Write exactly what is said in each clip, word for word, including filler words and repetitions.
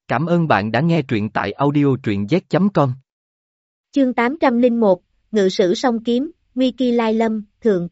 Cảm ơn bạn đã nghe truyện tại audio truyện z chấm com. Chương tám trăm lẻ một, Ngự sử song kiếm, nguy kỳ lai lâm, thượng.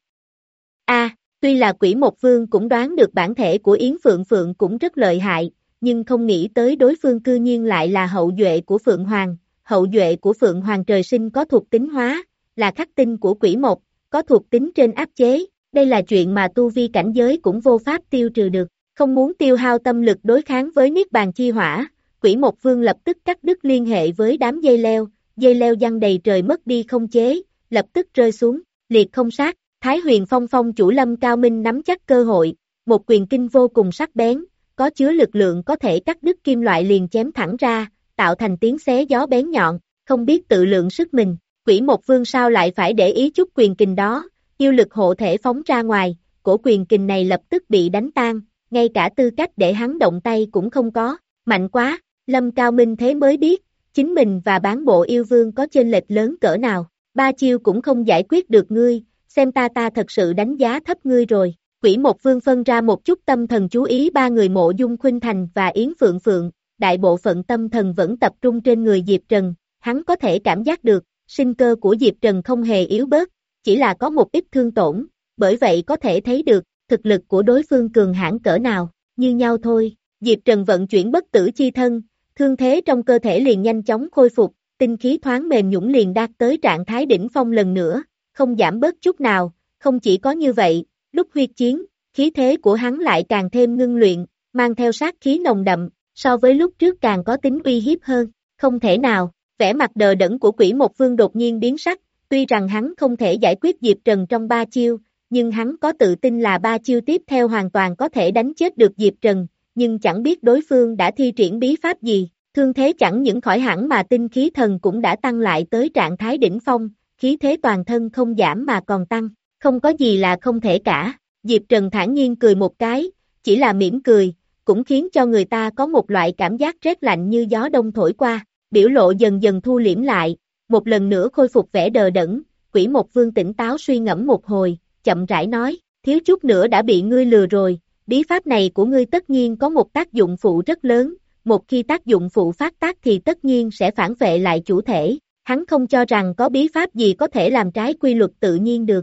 A, tuy là Quỷ Một Vương cũng đoán được bản thể của Yến Phượng Phượng cũng rất lợi hại, nhưng không nghĩ tới đối phương cư nhiên lại là hậu duệ của Phượng Hoàng. Hậu duệ của Phượng Hoàng trời sinh có thuộc tính hóa, là khắc tinh của Quỷ Một, có thuộc tính trên áp chế, đây là chuyện mà tu vi cảnh giới cũng vô pháp tiêu trừ được, không muốn tiêu hao tâm lực đối kháng với Niết Bàn Chi Hỏa. Quỷ Một Vương lập tức cắt đứt liên hệ với đám dây leo, dây leo giăng đầy trời mất đi không chế, lập tức rơi xuống, liệt không sát. Thái Huyền Phong Phong chủ Lâm Cao Minh nắm chắc cơ hội, một quyền kinh vô cùng sắc bén, có chứa lực lượng có thể cắt đứt kim loại liền chém thẳng ra, tạo thành tiếng xé gió bén nhọn, không biết tự lượng sức mình. Quỷ Một Vương sao lại phải để ý chút quyền kình đó, yêu lực hộ thể phóng ra ngoài, cổ quyền kình này lập tức bị đánh tan, ngay cả tư cách để hắn động tay cũng không có, mạnh quá. Lâm Cao Minh thế mới biết, chính mình và bán bộ yêu vương có chênh lệch lớn cỡ nào, ba chiêu cũng không giải quyết được ngươi, xem ta ta thật sự đánh giá thấp ngươi rồi. Quỷ Một Vương phân ra một chút tâm thần chú ý ba người Mộ Dung Khuynh Thành và Yến Phượng Phượng, đại bộ phận tâm thần vẫn tập trung trên người Diệp Trần, hắn có thể cảm giác được, sinh cơ của Diệp Trần không hề yếu bớt, chỉ là có một ít thương tổn, bởi vậy có thể thấy được, thực lực của đối phương cường hãn cỡ nào, như nhau thôi. Diệp Trần vận chuyển bất tử chi thân, thương thế trong cơ thể liền nhanh chóng khôi phục, tinh khí thoáng mềm nhũn liền đạt tới trạng thái đỉnh phong lần nữa, không giảm bớt chút nào. Không chỉ có như vậy, lúc huyết chiến, khí thế của hắn lại càng thêm ngưng luyện, mang theo sát khí nồng đậm, so với lúc trước càng có tính uy hiếp hơn. Không thể nào, vẻ mặt đờ đẫn của Quỷ Một Vương đột nhiên biến sắc, tuy rằng hắn không thể giải quyết Diệp Trần trong ba chiêu, nhưng hắn có tự tin là ba chiêu tiếp theo hoàn toàn có thể đánh chết được Diệp Trần, nhưng chẳng biết đối phương đã thi triển bí pháp gì, thương thế chẳng những khỏi hẳn mà tinh khí thần cũng đã tăng lại tới trạng thái đỉnh phong, khí thế toàn thân không giảm mà còn tăng, không có gì là không thể cả. Diệp Trần thản nhiên cười một cái, chỉ là mỉm cười, cũng khiến cho người ta có một loại cảm giác rét lạnh như gió đông thổi qua, biểu lộ dần dần thu liễm lại, một lần nữa khôi phục vẻ đờ đẫn. Quỷ Một Vương tỉnh táo suy ngẫm một hồi, chậm rãi nói, thiếu chút nữa đã bị ngươi lừa rồi, bí pháp này của ngươi tất nhiên có một tác dụng phụ rất lớn, một khi tác dụng phụ phát tác thì tất nhiên sẽ phản vệ lại chủ thể, hắn không cho rằng có bí pháp gì có thể làm trái quy luật tự nhiên được.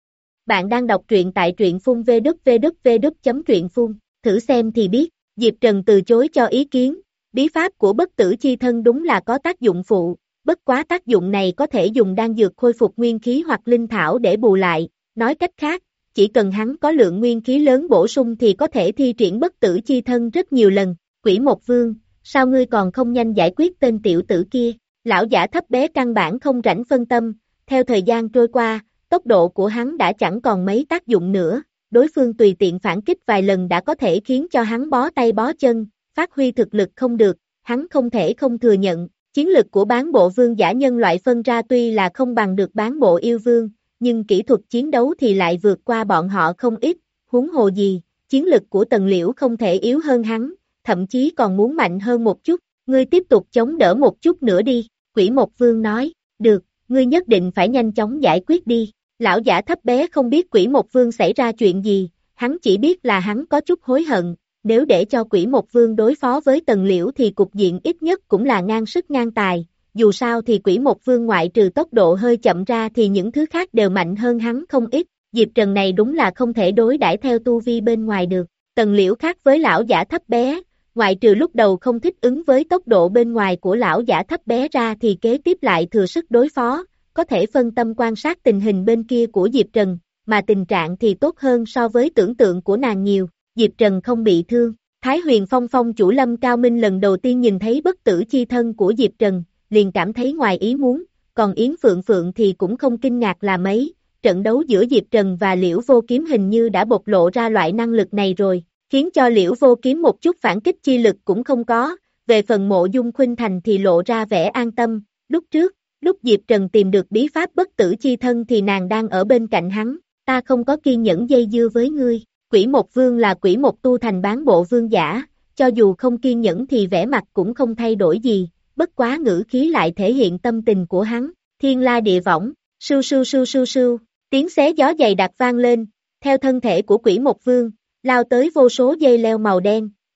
Bạn đang đọc truyện tại truyện phun vê kép vê kép vê kép chấm truyện phun, thử xem thì biết. Diệp Trần từ chối cho ý kiến, bí pháp của bất tử chi thân đúng là có tác dụng phụ, bất quá tác dụng này có thể dùng đan dược khôi phục nguyên khí hoặc linh thảo để bù lại, nói cách khác, chỉ cần hắn có lượng nguyên khí lớn bổ sung thì có thể thi triển bất tử chi thân rất nhiều lần. Quỷ Một Vương, sao ngươi còn không nhanh giải quyết tên tiểu tử kia? Lão giả thấp bé căn bản không rảnh phân tâm, theo thời gian trôi qua, tốc độ của hắn đã chẳng còn mấy tác dụng nữa, đối phương tùy tiện phản kích vài lần đã có thể khiến cho hắn bó tay bó chân, phát huy thực lực không được, hắn không thể không thừa nhận, chiến lực của bán bộ vương giả nhân loại phân ra tuy là không bằng được bán bộ yêu vương, nhưng kỹ thuật chiến đấu thì lại vượt qua bọn họ không ít, huống hồ gì, chiến lực của Tần Liễu không thể yếu hơn hắn, thậm chí còn muốn mạnh hơn một chút, ngươi tiếp tục chống đỡ một chút nữa đi. Quỷ Một Vương nói, được, ngươi nhất định phải nhanh chóng giải quyết đi. Lão giả thấp bé không biết Quỷ Một Vương xảy ra chuyện gì, hắn chỉ biết là hắn có chút hối hận, nếu để cho Quỷ Một Vương đối phó với Tần Liễu thì cục diện ít nhất cũng là ngang sức ngang tài, dù sao thì Quỷ Một Vương ngoại trừ tốc độ hơi chậm ra thì những thứ khác đều mạnh hơn hắn không ít, Diệp Trần này đúng là không thể đối đãi theo tu vi bên ngoài được. Tần Liễu khác với lão giả thấp bé, ngoại trừ lúc đầu không thích ứng với tốc độ bên ngoài của lão giả thấp bé ra thì kế tiếp lại thừa sức đối phó, có thể phân tâm quan sát tình hình bên kia của Diệp Trần, mà tình trạng thì tốt hơn so với tưởng tượng của nàng nhiều. Diệp Trần không bị thương. Thái Huyền Phong Phong chủ Lâm Cao Minh lần đầu tiên nhìn thấy bất tử chi thân của Diệp Trần, liền cảm thấy ngoài ý muốn, còn Yến Phượng Phượng thì cũng không kinh ngạc là mấy, trận đấu giữa Diệp Trần và Liễu Vô Kiếm hình như đã bộc lộ ra loại năng lực này rồi, khiến cho Liễu Vô Kiếm một chút phản kích chi lực cũng không có, về phần Mộ Dung Khuynh Thành thì lộ ra vẻ an tâm, lúc trước, lúc Diệp Trần tìm được bí pháp bất tử chi thân thì nàng đang ở bên cạnh hắn, ta không có kiên nhẫn dây dưa với ngươi. Quỷ Một Vương là Quỷ Một tu thành bán bộ vương giả, cho dù không kiên nhẫn thì vẻ mặt cũng không thay đổi gì, bất quá ngữ khí lại thể hiện tâm tình của hắn. Thiên la địa võng, sưu sưu sưu sưu sưu, tiếng xé gió dày đặc vang lên, theo thân thể của Quỷ Một Vương, lao tới vô số dây leo màu đen,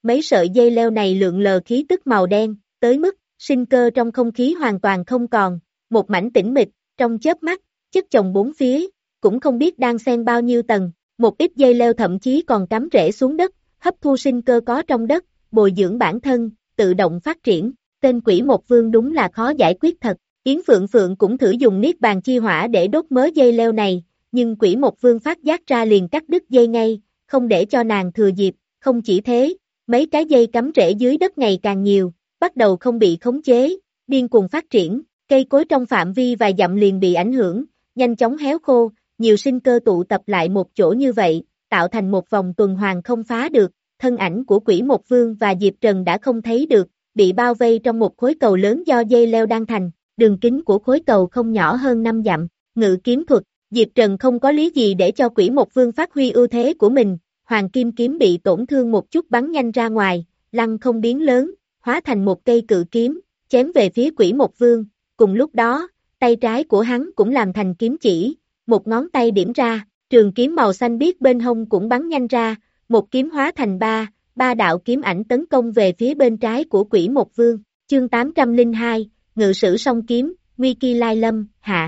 mấy sợi dây leo này lượn lờ khí tức màu đen, tới mức, sinh cơ trong không khí hoàn toàn không còn, một mảnh tĩnh mịch, trong chớp mắt, chất chồng bốn phía, cũng không biết đang xen bao nhiêu tầng, một ít dây leo thậm chí còn cắm rễ xuống đất, hấp thu sinh cơ có trong đất, bồi dưỡng bản thân, tự động phát triển, tên quỷ một vương đúng là khó giải quyết thật, Yến Phượng Phượng cũng thử dùng niết bàn chi hỏa để đốt mớ dây leo này, nhưng quỷ một vương phát giác ra liền cắt đứt dây ngay, không để cho nàng thừa dịp, không chỉ thế, mấy cái dây cắm rễ dưới đất ngày càng nhiều, bắt đầu không bị khống chế, điên cuồng phát triển, cây cối trong phạm vi vài dặm liền bị ảnh hưởng, nhanh chóng héo khô, nhiều sinh cơ tụ tập lại một chỗ như vậy, tạo thành một vòng tuần hoàn không phá được, thân ảnh của quỷ một vương và Diệp Trần đã không thấy được, bị bao vây trong một khối cầu lớn do dây leo đan thành, đường kính của khối cầu không nhỏ hơn năm dặm, ngự kiếm thuật, Diệp Trần không có lý gì để cho quỷ một vương phát huy ưu thế của mình, hoàng kim kiếm bị tổn thương một chút bắn nhanh ra ngoài, lăng không biến lớn, hóa thành một cây cự kiếm, chém về phía quỷ một vương, cùng lúc đó, tay trái của hắn cũng làm thành kiếm chỉ, một ngón tay điểm ra, trường kiếm màu xanh biếc bên hông cũng bắn nhanh ra, một kiếm hóa thành ba, ba đạo kiếm ảnh tấn công về phía bên trái của quỷ một vương, chương tám trăm lẻ hai, ngự sử song kiếm, nguy kỳ lai lâm, hạ.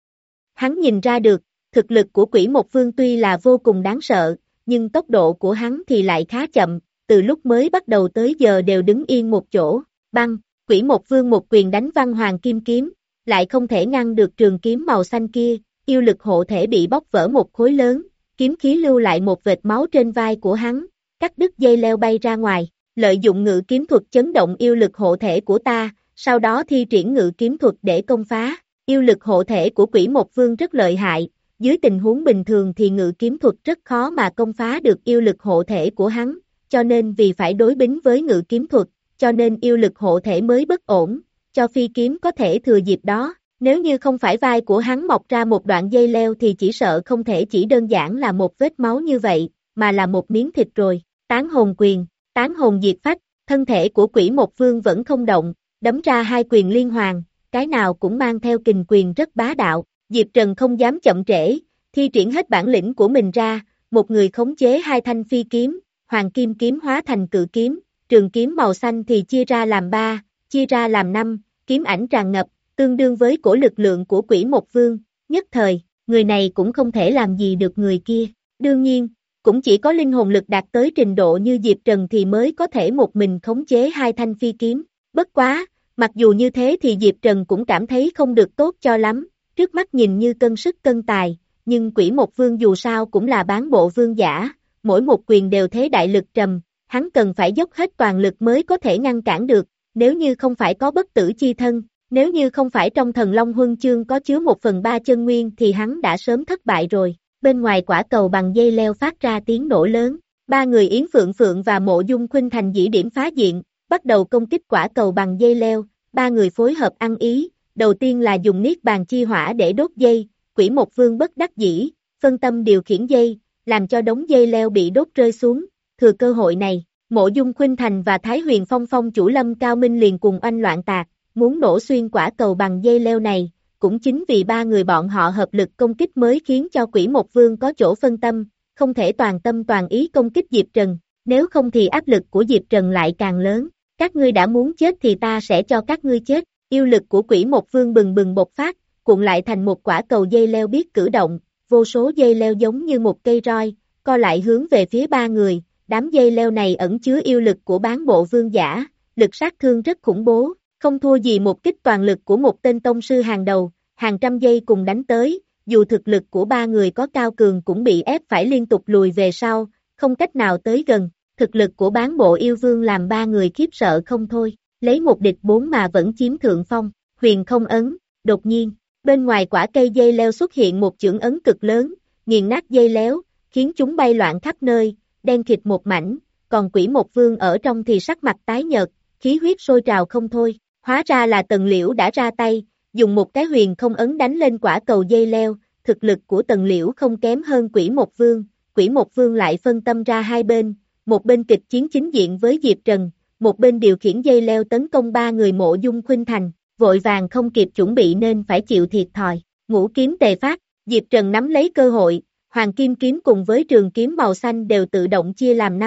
Hắn nhìn ra được, thực lực của quỷ một vương tuy là vô cùng đáng sợ, nhưng tốc độ của hắn thì lại khá chậm, từ lúc mới bắt đầu tới giờ đều đứng yên một chỗ, băng, quỷ một vương một quyền đánh văng hoàng kim kiếm, lại không thể ngăn được trường kiếm màu xanh kia, yêu lực hộ thể bị bóc vỡ một khối lớn, kiếm khí lưu lại một vệt máu trên vai của hắn, cắt đứt dây leo bay ra ngoài, lợi dụng ngự kiếm thuật chấn động yêu lực hộ thể của ta, sau đó thi triển ngự kiếm thuật để công phá, yêu lực hộ thể của quỷ một vương rất lợi hại, dưới tình huống bình thường thì ngự kiếm thuật rất khó mà công phá được yêu lực hộ thể của hắn, cho nên vì phải đối bính với ngự kiếm thuật, cho nên yêu lực hộ thể mới bất ổn, cho phi kiếm có thể thừa dịp đó, nếu như không phải vai của hắn mọc ra một đoạn dây leo thì chỉ sợ không thể chỉ đơn giản là một vết máu như vậy, mà là một miếng thịt rồi, tán hồn quyền, tán hồn diệt phách, thân thể của quỷ một vương vẫn không động, đấm ra hai quyền liên hoàn, cái nào cũng mang theo kình quyền rất bá đạo, Diệp Trần không dám chậm trễ, thi triển hết bản lĩnh của mình ra, một người khống chế hai thanh phi kiếm, hoàng kim kiếm hóa thành cự kiếm, trường kiếm màu xanh thì chia ra làm ba, chia ra làm năm, kiếm ảnh tràn ngập, tương đương với cổ lực lượng của quỷ một vương, nhất thời, người này cũng không thể làm gì được người kia, đương nhiên, cũng chỉ có linh hồn lực đạt tới trình độ như Diệp Trần thì mới có thể một mình khống chế hai thanh phi kiếm, bất quá, mặc dù như thế thì Diệp Trần cũng cảm thấy không được tốt cho lắm, trước mắt nhìn như cân sức cân tài, nhưng quỷ một vương dù sao cũng là bán bộ vương giả, mỗi một quyền đều thế đại lực trầm, hắn cần phải dốc hết toàn lực mới có thể ngăn cản được, nếu như không phải có bất tử chi thân, nếu như không phải trong thần Long Huân Chương có chứa một phần ba chân nguyên thì hắn đã sớm thất bại rồi, bên ngoài quả cầu bằng dây leo phát ra tiếng nổ lớn, ba người Yến Phượng Phượng và Mộ Dung Khuynh Thành dĩ điểm phá diện, bắt đầu công kích quả cầu bằng dây leo, ba người phối hợp ăn ý, đầu tiên là dùng niết bàn chi hỏa để đốt dây, quỷ một vương bất đắc dĩ, phân tâm điều khiển dây, làm cho đống dây leo bị đốt rơi xuống, thừa cơ hội này, Mộ Dung Khuynh Thành và Thái Huyền Phong Phong chủ Lâm Cao Minh liền cùng oanh loạn tạc, muốn nổ xuyên quả cầu bằng dây leo này, cũng chính vì ba người bọn họ hợp lực công kích mới khiến cho quỷ một vương có chỗ phân tâm, không thể toàn tâm toàn ý công kích Diệp Trần, nếu không thì áp lực của Diệp Trần lại càng lớn, các ngươi đã muốn chết thì ta sẽ cho các ngươi chết, yêu lực của quỷ một vương bừng bừng bộc phát, cuộn lại thành một quả cầu dây leo biết cử động, vô số dây leo giống như một cây roi, co lại hướng về phía ba người, đám dây leo này ẩn chứa yêu lực của bán bộ vương giả, lực sát thương rất khủng bố, không thua gì một kích toàn lực của một tên tông sư hàng đầu, hàng trăm dây cùng đánh tới, dù thực lực của ba người có cao cường cũng bị ép phải liên tục lùi về sau, không cách nào tới gần, thực lực của bán bộ yêu vương làm ba người khiếp sợ không thôi, lấy một địch bốn mà vẫn chiếm thượng phong, huyền không ấn, đột nhiên, bên ngoài quả cây dây leo xuất hiện một chưởng ấn cực lớn, nghiền nát dây léo, khiến chúng bay loạn khắp nơi, đen kịt một mảnh, còn quỷ một vương ở trong thì sắc mặt tái nhợt, khí huyết sôi trào không thôi, hóa ra là Tần Liễu đã ra tay, dùng một cái huyền không ấn đánh lên quả cầu dây leo, thực lực của Tần Liễu không kém hơn quỷ một vương, quỷ một vương lại phân tâm ra hai bên, một bên kịch chiến chính diện với Diệp Trần, một bên điều khiển dây leo tấn công ba người Mộ Dung Khuynh Thành, vội vàng không kịp chuẩn bị nên phải chịu thiệt thòi, ngũ kiếm tề phát, Diệp Trần nắm lấy cơ hội, hoàng kim kiếm cùng với trường kiếm màu xanh đều tự động chia làm năm,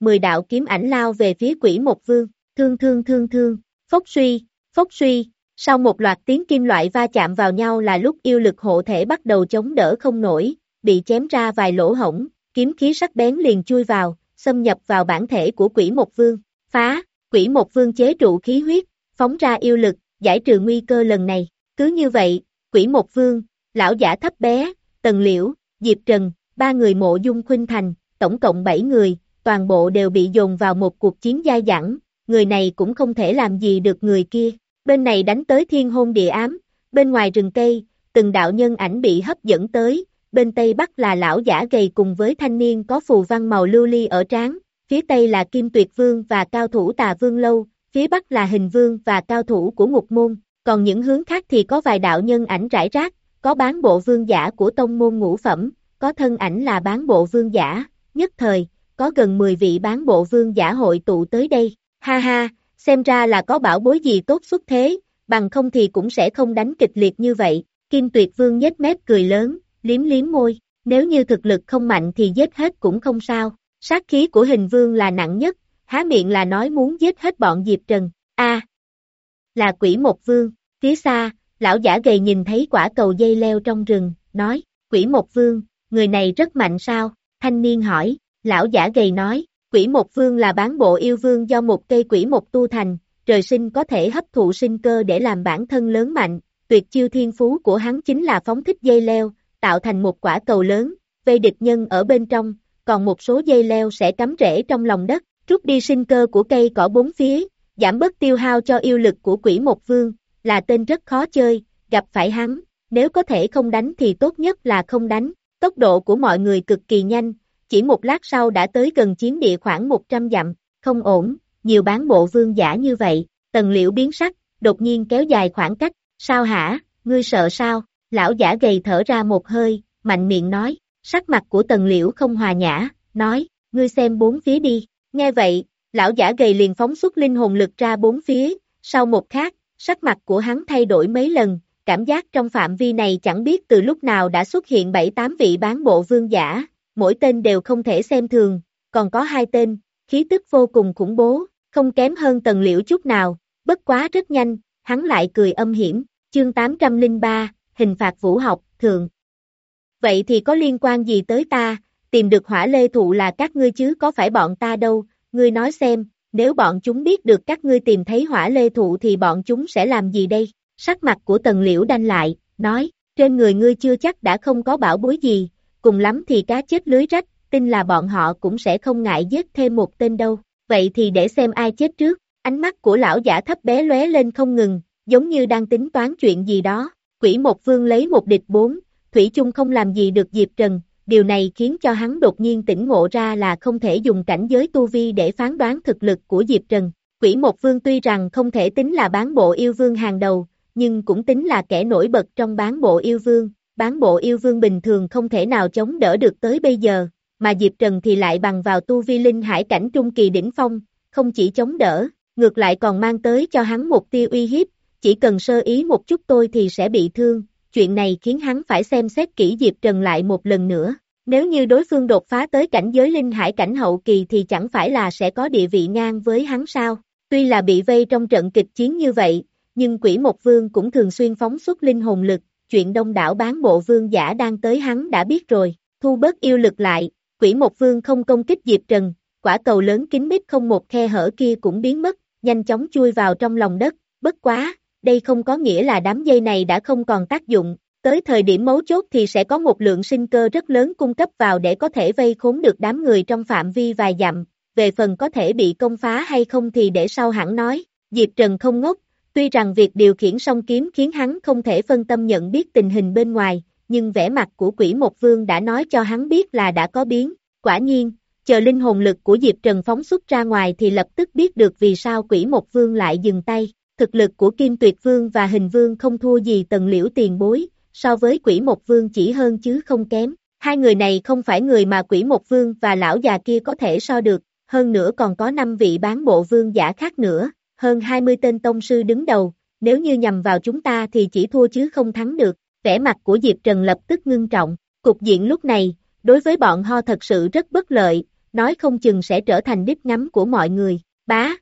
mười đạo kiếm ảnh lao về phía Quỷ Một Vương, thương thương thương thương, phốc suy, phốc suy, sau một loạt tiếng kim loại va chạm vào nhau là lúc yêu lực hộ thể bắt đầu chống đỡ không nổi, bị chém ra vài lỗ hổng, kiếm khí sắc bén liền chui vào, xâm nhập vào bản thể của Quỷ Một Vương, phá, Quỷ Một Vương chế trụ khí huyết, phóng ra yêu lực, giải trừ nguy cơ lần này, cứ như vậy, Quỷ Một Vương, lão giả thấp bé, Tần Liễu, Diệp Trần, ba người Mộ Dung Khuynh Thành, tổng cộng bảy người, toàn bộ đều bị dồn vào một cuộc chiến dai dẳng, người này cũng không thể làm gì được người kia, bên này đánh tới thiên hôn địa ám, bên ngoài rừng cây, từng đạo nhân ảnh bị hấp dẫn tới, bên tây bắc là lão giả gầy cùng với thanh niên có phù văn màu lưu ly ở trán, phía tây là Kim Tuyệt Vương và cao thủ Tà Vương Lâu, phía bắc là Hình Vương và cao thủ của Ngục Môn, còn những hướng khác thì có vài đạo nhân ảnh rải rác, có bán bộ vương giả của tông môn ngũ phẩm, có thân ảnh là bán bộ vương giả, nhất thời, có gần mười vị bán bộ vương giả hội tụ tới đây, ha ha, xem ra là có bảo bối gì tốt xuất thế, bằng không thì cũng sẽ không đánh kịch liệt như vậy, Kim Tuyệt Vương nhếch mép cười lớn, liếm liếm môi, nếu như thực lực không mạnh thì giết hết cũng không sao, sát khí của Hình Vương là nặng nhất, há miệng là nói muốn giết hết bọn Diệp Trần, a là Quỷ Một Vương, phía xa, lão giả gầy nhìn thấy quả cầu dây leo trong rừng, nói, Quỷ Một Vương, người này rất mạnh sao, thanh niên hỏi, lão giả gầy nói, Quỷ Một Vương là bán bộ yêu vương do một cây quỷ một tu thành, trời sinh có thể hấp thụ sinh cơ để làm bản thân lớn mạnh, tuyệt chiêu thiên phú của hắn chính là phóng thích dây leo, tạo thành một quả cầu lớn, vây địch nhân ở bên trong, còn một số dây leo sẽ cắm rễ trong lòng đất, rút đi sinh cơ của cây cỏ bốn phía, giảm bớt tiêu hao cho yêu lực của Quỷ Một Vương, là tên rất khó chơi, gặp phải hắn, nếu có thể không đánh thì tốt nhất là không đánh, tốc độ của mọi người cực kỳ nhanh, chỉ một lát sau đã tới gần chiến địa khoảng một trăm dặm, không ổn, nhiều bán bộ vương giả như vậy, Tần Liễu biến sắc, đột nhiên kéo dài khoảng cách, sao hả, ngươi sợ sao, lão giả gầy thở ra một hơi, mạnh miệng nói, sắc mặt của Tần Liễu không hòa nhã, nói, ngươi xem bốn phía đi, nghe vậy, lão giả gầy liền phóng xuất linh hồn lực ra bốn phía, sau một khắc, sắc mặt của hắn thay đổi mấy lần, cảm giác trong phạm vi này chẳng biết từ lúc nào đã xuất hiện bảy tám vị bán bộ vương giả, mỗi tên đều không thể xem thường, còn có hai tên, khí tức vô cùng khủng bố, không kém hơn Tần Liễu chút nào, bất quá rất nhanh, hắn lại cười âm hiểm, chương tám trăm lẻ ba, hình phạt vũ học, thượng. Vậy thì có liên quan gì tới ta, tìm được hỏa lê thụ là các ngươi chứ có phải bọn ta đâu, ngươi nói xem, nếu bọn chúng biết được các ngươi tìm thấy hỏa lê thụ thì bọn chúng sẽ làm gì đây, sắc mặt của Tần Liễu đanh lại, nói, trên người ngươi chưa chắc đã không có bảo bối gì, cùng lắm thì cá chết lưới rách, tin là bọn họ cũng sẽ không ngại giết thêm một tên đâu, vậy thì để xem ai chết trước, ánh mắt của lão giả thấp bé lóe lên không ngừng, giống như đang tính toán chuyện gì đó, Quỷ Một Vương lấy một địch bốn, thủy chung không làm gì được Diệp Trần, điều này khiến cho hắn đột nhiên tỉnh ngộ ra là không thể dùng cảnh giới tu vi để phán đoán thực lực của Diệp Trần, Quỷ Một Vương tuy rằng không thể tính là bán bộ yêu vương hàng đầu, nhưng cũng tính là kẻ nổi bật trong bán bộ yêu vương, bán bộ yêu vương bình thường không thể nào chống đỡ được tới bây giờ, mà Diệp Trần thì lại bằng vào tu vi linh hải cảnh trung kỳ đỉnh phong, không chỉ chống đỡ, ngược lại còn mang tới cho hắn một tia uy hiếp, chỉ cần sơ ý một chút tôi thì sẽ bị thương, chuyện này khiến hắn phải xem xét kỹ Diệp Trần lại một lần nữa, nếu như đối phương đột phá tới cảnh giới linh hải cảnh hậu kỳ thì chẳng phải là sẽ có địa vị ngang với hắn sao, tuy là bị vây trong trận kịch chiến như vậy, nhưng Quỷ Một Vương cũng thường xuyên phóng xuất linh hồn lực, chuyện đông đảo bán bộ vương giả đang tới hắn đã biết rồi, thu bớt yêu lực lại, Quỷ Một Vương không công kích Diệp Trần, quả cầu lớn kín mít không một khe hở kia cũng biến mất, nhanh chóng chui vào trong lòng đất, bất quá, đây không có nghĩa là đám dây này đã không còn tác dụng, tới thời điểm mấu chốt thì sẽ có một lượng sinh cơ rất lớn cung cấp vào để có thể vây khốn được đám người trong phạm vi vài dặm, về phần có thể bị công phá hay không thì để sau hẳn nói, Diệp Trần không ngốc, tuy rằng việc điều khiển song kiếm khiến hắn không thể phân tâm nhận biết tình hình bên ngoài, nhưng vẻ mặt của Quỷ Một Vương đã nói cho hắn biết là đã có biến, quả nhiên, chờ linh hồn lực của Diệp Trần phóng xuất ra ngoài thì lập tức biết được vì sao Quỷ Một Vương lại dừng tay, thực lực của Kim Tuyệt Vương và Hình Vương không thua gì Tần Liễu tiền bối, so với Quỷ Một Vương chỉ hơn chứ không kém, hai người này không phải người mà Quỷ Một Vương và lão già kia có thể so được, hơn nữa còn có năm vị bán bộ vương giả khác nữa, hơn hai mươi tên tông sư đứng đầu, nếu như nhằm vào chúng ta thì chỉ thua chứ không thắng được, vẻ mặt của Diệp Trần lập tức ngưng trọng, cục diện lúc này, đối với bọn họ thật sự rất bất lợi, nói không chừng sẽ trở thành đích ngắm của mọi người. Bá,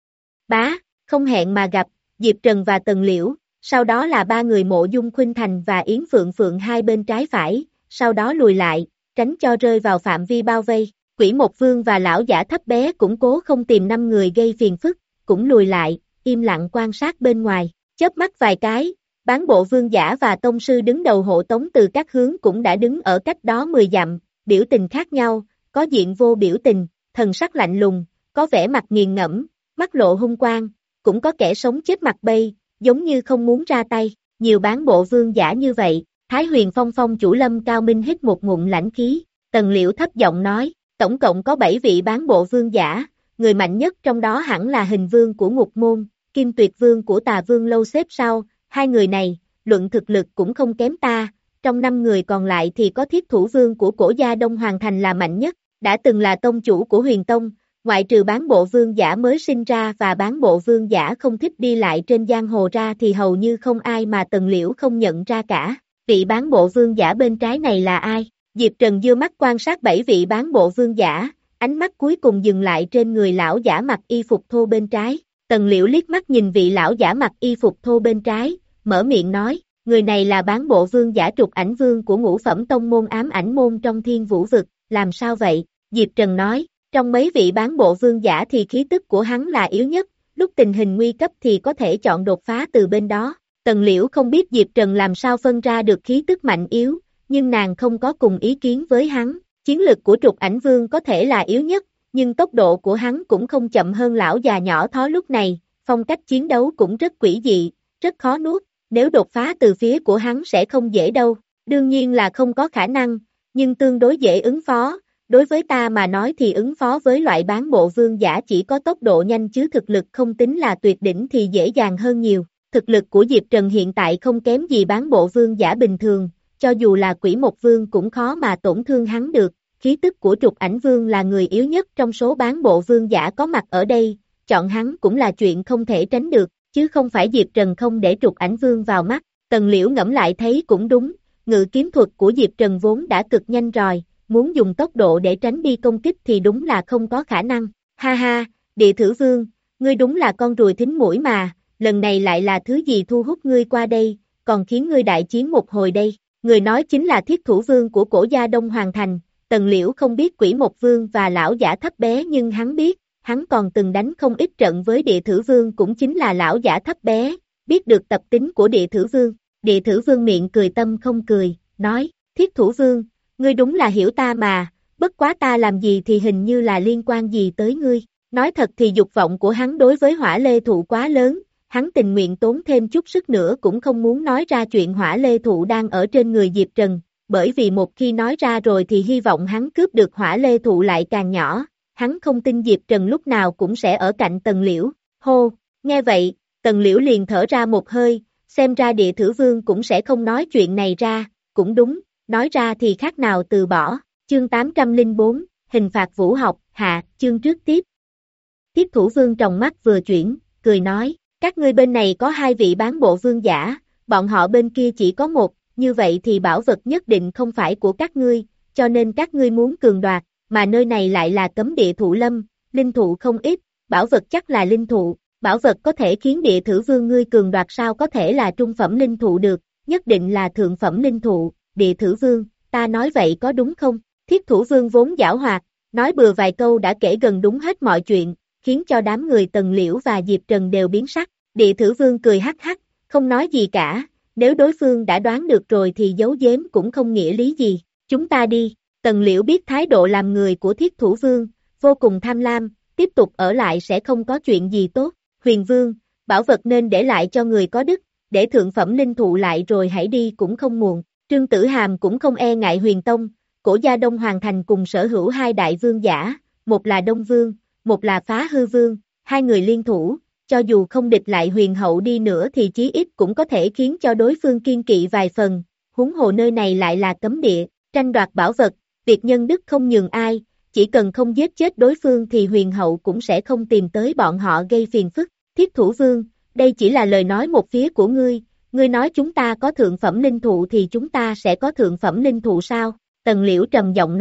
bá, không hẹn mà gặp, Diệp Trần và Tần Liễu, sau đó là ba người Mộ Dung Khuynh Thành và Yến Phượng Phượng hai bên trái phải, sau đó lùi lại, tránh cho rơi vào phạm vi bao vây. Quỷ Một Vương và lão giả thấp bé cũng cố không tìm năm người gây phiền phức, cũng lùi lại, im lặng quan sát bên ngoài, chớp mắt vài cái, Bán Bộ Vương giả và tông sư đứng đầu hộ tống từ các hướng cũng đã đứng ở cách đó mười dặm, biểu tình khác nhau, có diện vô biểu tình, thần sắc lạnh lùng, có vẻ mặt nghiền ngẫm, mắt lộ hung quang, cũng có kẻ sống chết mặt bay, giống như không muốn ra tay, nhiều Bán Bộ Vương giả như vậy. Thái Huyền Phong Phong chủ Lâm Cao Minh hít một ngụm lãnh khí, Tần Liễu thấp giọng nói, tổng cộng có bảy vị Bán Bộ Vương giả, người mạnh nhất trong đó hẳn là Hình Vương của Ngục Môn, Kim Tuyệt Vương của Tà Vương lâu xếp sau, hai người này, luận thực lực cũng không kém ta, trong năm người còn lại thì có Thiết Thủ Vương của Cổ Gia Đông Hoàng Thành là mạnh nhất, đã từng là tông chủ của Huyền Tông, ngoại trừ Bán Bộ Vương giả mới sinh ra và Bán Bộ Vương giả không thích đi lại trên giang hồ ra thì hầu như không ai mà Tần Liễu không nhận ra cả. Vị Bán Bộ Vương giả bên trái này là ai? Diệp Trần giơ mắt quan sát bảy vị Bán Bộ Vương giả, ánh mắt cuối cùng dừng lại trên người lão giả mặc y phục thô bên trái. Tần Liễu liếc mắt nhìn vị lão giả mặc y phục thô bên trái, mở miệng nói, người này là Bán Bộ Vương giả Trục Ảnh Vương của ngũ phẩm tông môn Ám Ảnh môn trong Thiên Vũ vực, làm sao vậy? Diệp Trần nói, trong mấy vị Bán Bộ Vương giả thì khí tức của hắn là yếu nhất, lúc tình hình nguy cấp thì có thể chọn đột phá từ bên đó. Tần Liễu không biết Diệp Trần làm sao phân ra được khí tức mạnh yếu, nhưng nàng không có cùng ý kiến với hắn. Chiến lực của Trục Ảnh Vương có thể là yếu nhất, nhưng tốc độ của hắn cũng không chậm hơn lão già nhỏ thó lúc này, phong cách chiến đấu cũng rất quỷ dị, rất khó nuốt, nếu đột phá từ phía của hắn sẽ không dễ đâu, đương nhiên là không có khả năng, nhưng tương đối dễ ứng phó, đối với ta mà nói thì ứng phó với loại Bán Bộ Vương giả chỉ có tốc độ nhanh chứ thực lực không tính là tuyệt đỉnh thì dễ dàng hơn nhiều. Thực lực của Diệp Trần hiện tại không kém gì Bán Bộ Vương giả bình thường, cho dù là Quỷ Một Vương cũng khó mà tổn thương hắn được, khí tức của Trục Ảnh Vương là người yếu nhất trong số Bán Bộ Vương giả có mặt ở đây, chọn hắn cũng là chuyện không thể tránh được, chứ không phải Diệp Trần không để Trục Ảnh Vương vào mắt. Tần Liễu ngẫm lại thấy cũng đúng, ngự kiếm thuật của Diệp Trần vốn đã cực nhanh rồi, muốn dùng tốc độ để tránh đi công kích thì đúng là không có khả năng. Ha ha, Địa Thử Vương, ngươi đúng là con ruồi thính mũi mà, lần này lại là thứ gì thu hút ngươi qua đây, còn khiến ngươi đại chiến một hồi đây. Người nói chính là Thiết Thủ Vương của Cổ Gia Đông Hoàng Thành. Tần Liễu không biết Quỷ Một Vương và lão giả thấp bé nhưng hắn biết, hắn còn từng đánh không ít trận với Địa Thử Vương cũng chính là lão giả thấp bé, biết được tập tính của Địa Thử Vương. Địa Thử Vương miệng cười tâm không cười, nói, Thiết Thủ Vương, ngươi đúng là hiểu ta mà, bất quá ta làm gì thì hình như là liên quan gì tới ngươi. Nói thật thì dục vọng của hắn đối với Hỏa Lê Thụ quá lớn, hắn tình nguyện tốn thêm chút sức nữa cũng không muốn nói ra chuyện Hỏa Lê Thụ đang ở trên người Diệp Trần, bởi vì một khi nói ra rồi thì hy vọng hắn cướp được Hỏa Lê Thụ lại càng nhỏ, hắn không tin Diệp Trần lúc nào cũng sẽ ở cạnh Tần Liễu. Hô, nghe vậy, Tần Liễu liền thở ra một hơi, xem ra Địa Thử Vương cũng sẽ không nói chuyện này ra, cũng đúng, nói ra thì khác nào từ bỏ. Chương tám trăm lẻ bốn, hình phạt vũ học, hạ, chương trước tiếp. Thiết Thủ Vương tròng mắt vừa chuyển, cười nói, các ngươi bên này có hai vị Bán Bộ Vương giả, bọn họ bên kia chỉ có một, như vậy thì bảo vật nhất định không phải của các ngươi, cho nên các ngươi muốn cường đoạt, mà nơi này lại là cấm địa thụ lâm, linh thụ không ít, bảo vật chắc là linh thụ, bảo vật có thể khiến Địa Thử Vương ngươi cường đoạt sao có thể là trung phẩm linh thụ được, nhất định là thượng phẩm linh thụ. Địa Thử Vương, ta nói vậy có đúng không? Thiết Thủ Vương vốn giảo hoạt, nói bừa vài câu đã kể gần đúng hết mọi chuyện, khiến cho đám người Tần Liễu và Diệp Trần đều biến sắc. Địa Thử Vương cười hắc hắc, không nói gì cả, nếu đối phương đã đoán được rồi thì giấu giếm cũng không nghĩa lý gì, chúng ta đi. Tần Liễu biết thái độ làm người của Thiết Thủ Vương, vô cùng tham lam, tiếp tục ở lại sẽ không có chuyện gì tốt. Huyền Vương, bảo vật nên để lại cho người có đức, để thượng phẩm linh thụ lại rồi hãy đi cũng không muộn. Trương Tử Hàm cũng không e ngại Huyền Tông, Cổ Gia Đông Hoàng Thành cùng sở hữu hai đại vương giả, một là Đông Vương, một là Phá Hư Vương, hai người liên thủ, cho dù không địch lại Huyền Hậu đi nữa thì chí ít cũng có thể khiến cho đối phương kiên kỵ vài phần, huống hồ nơi này lại là cấm địa, tranh đoạt bảo vật, việc nhân đức không nhường ai, chỉ cần không giết chết đối phương thì Huyền Hậu cũng sẽ không tìm tới bọn họ gây phiền phức. Thiết Thủ Vương, đây chỉ là lời nói một phía của ngươi, ngươi nói chúng ta có thượng phẩm linh thụ thì chúng ta sẽ có thượng phẩm linh thụ sao? Tần Liễu trầm giọng nói,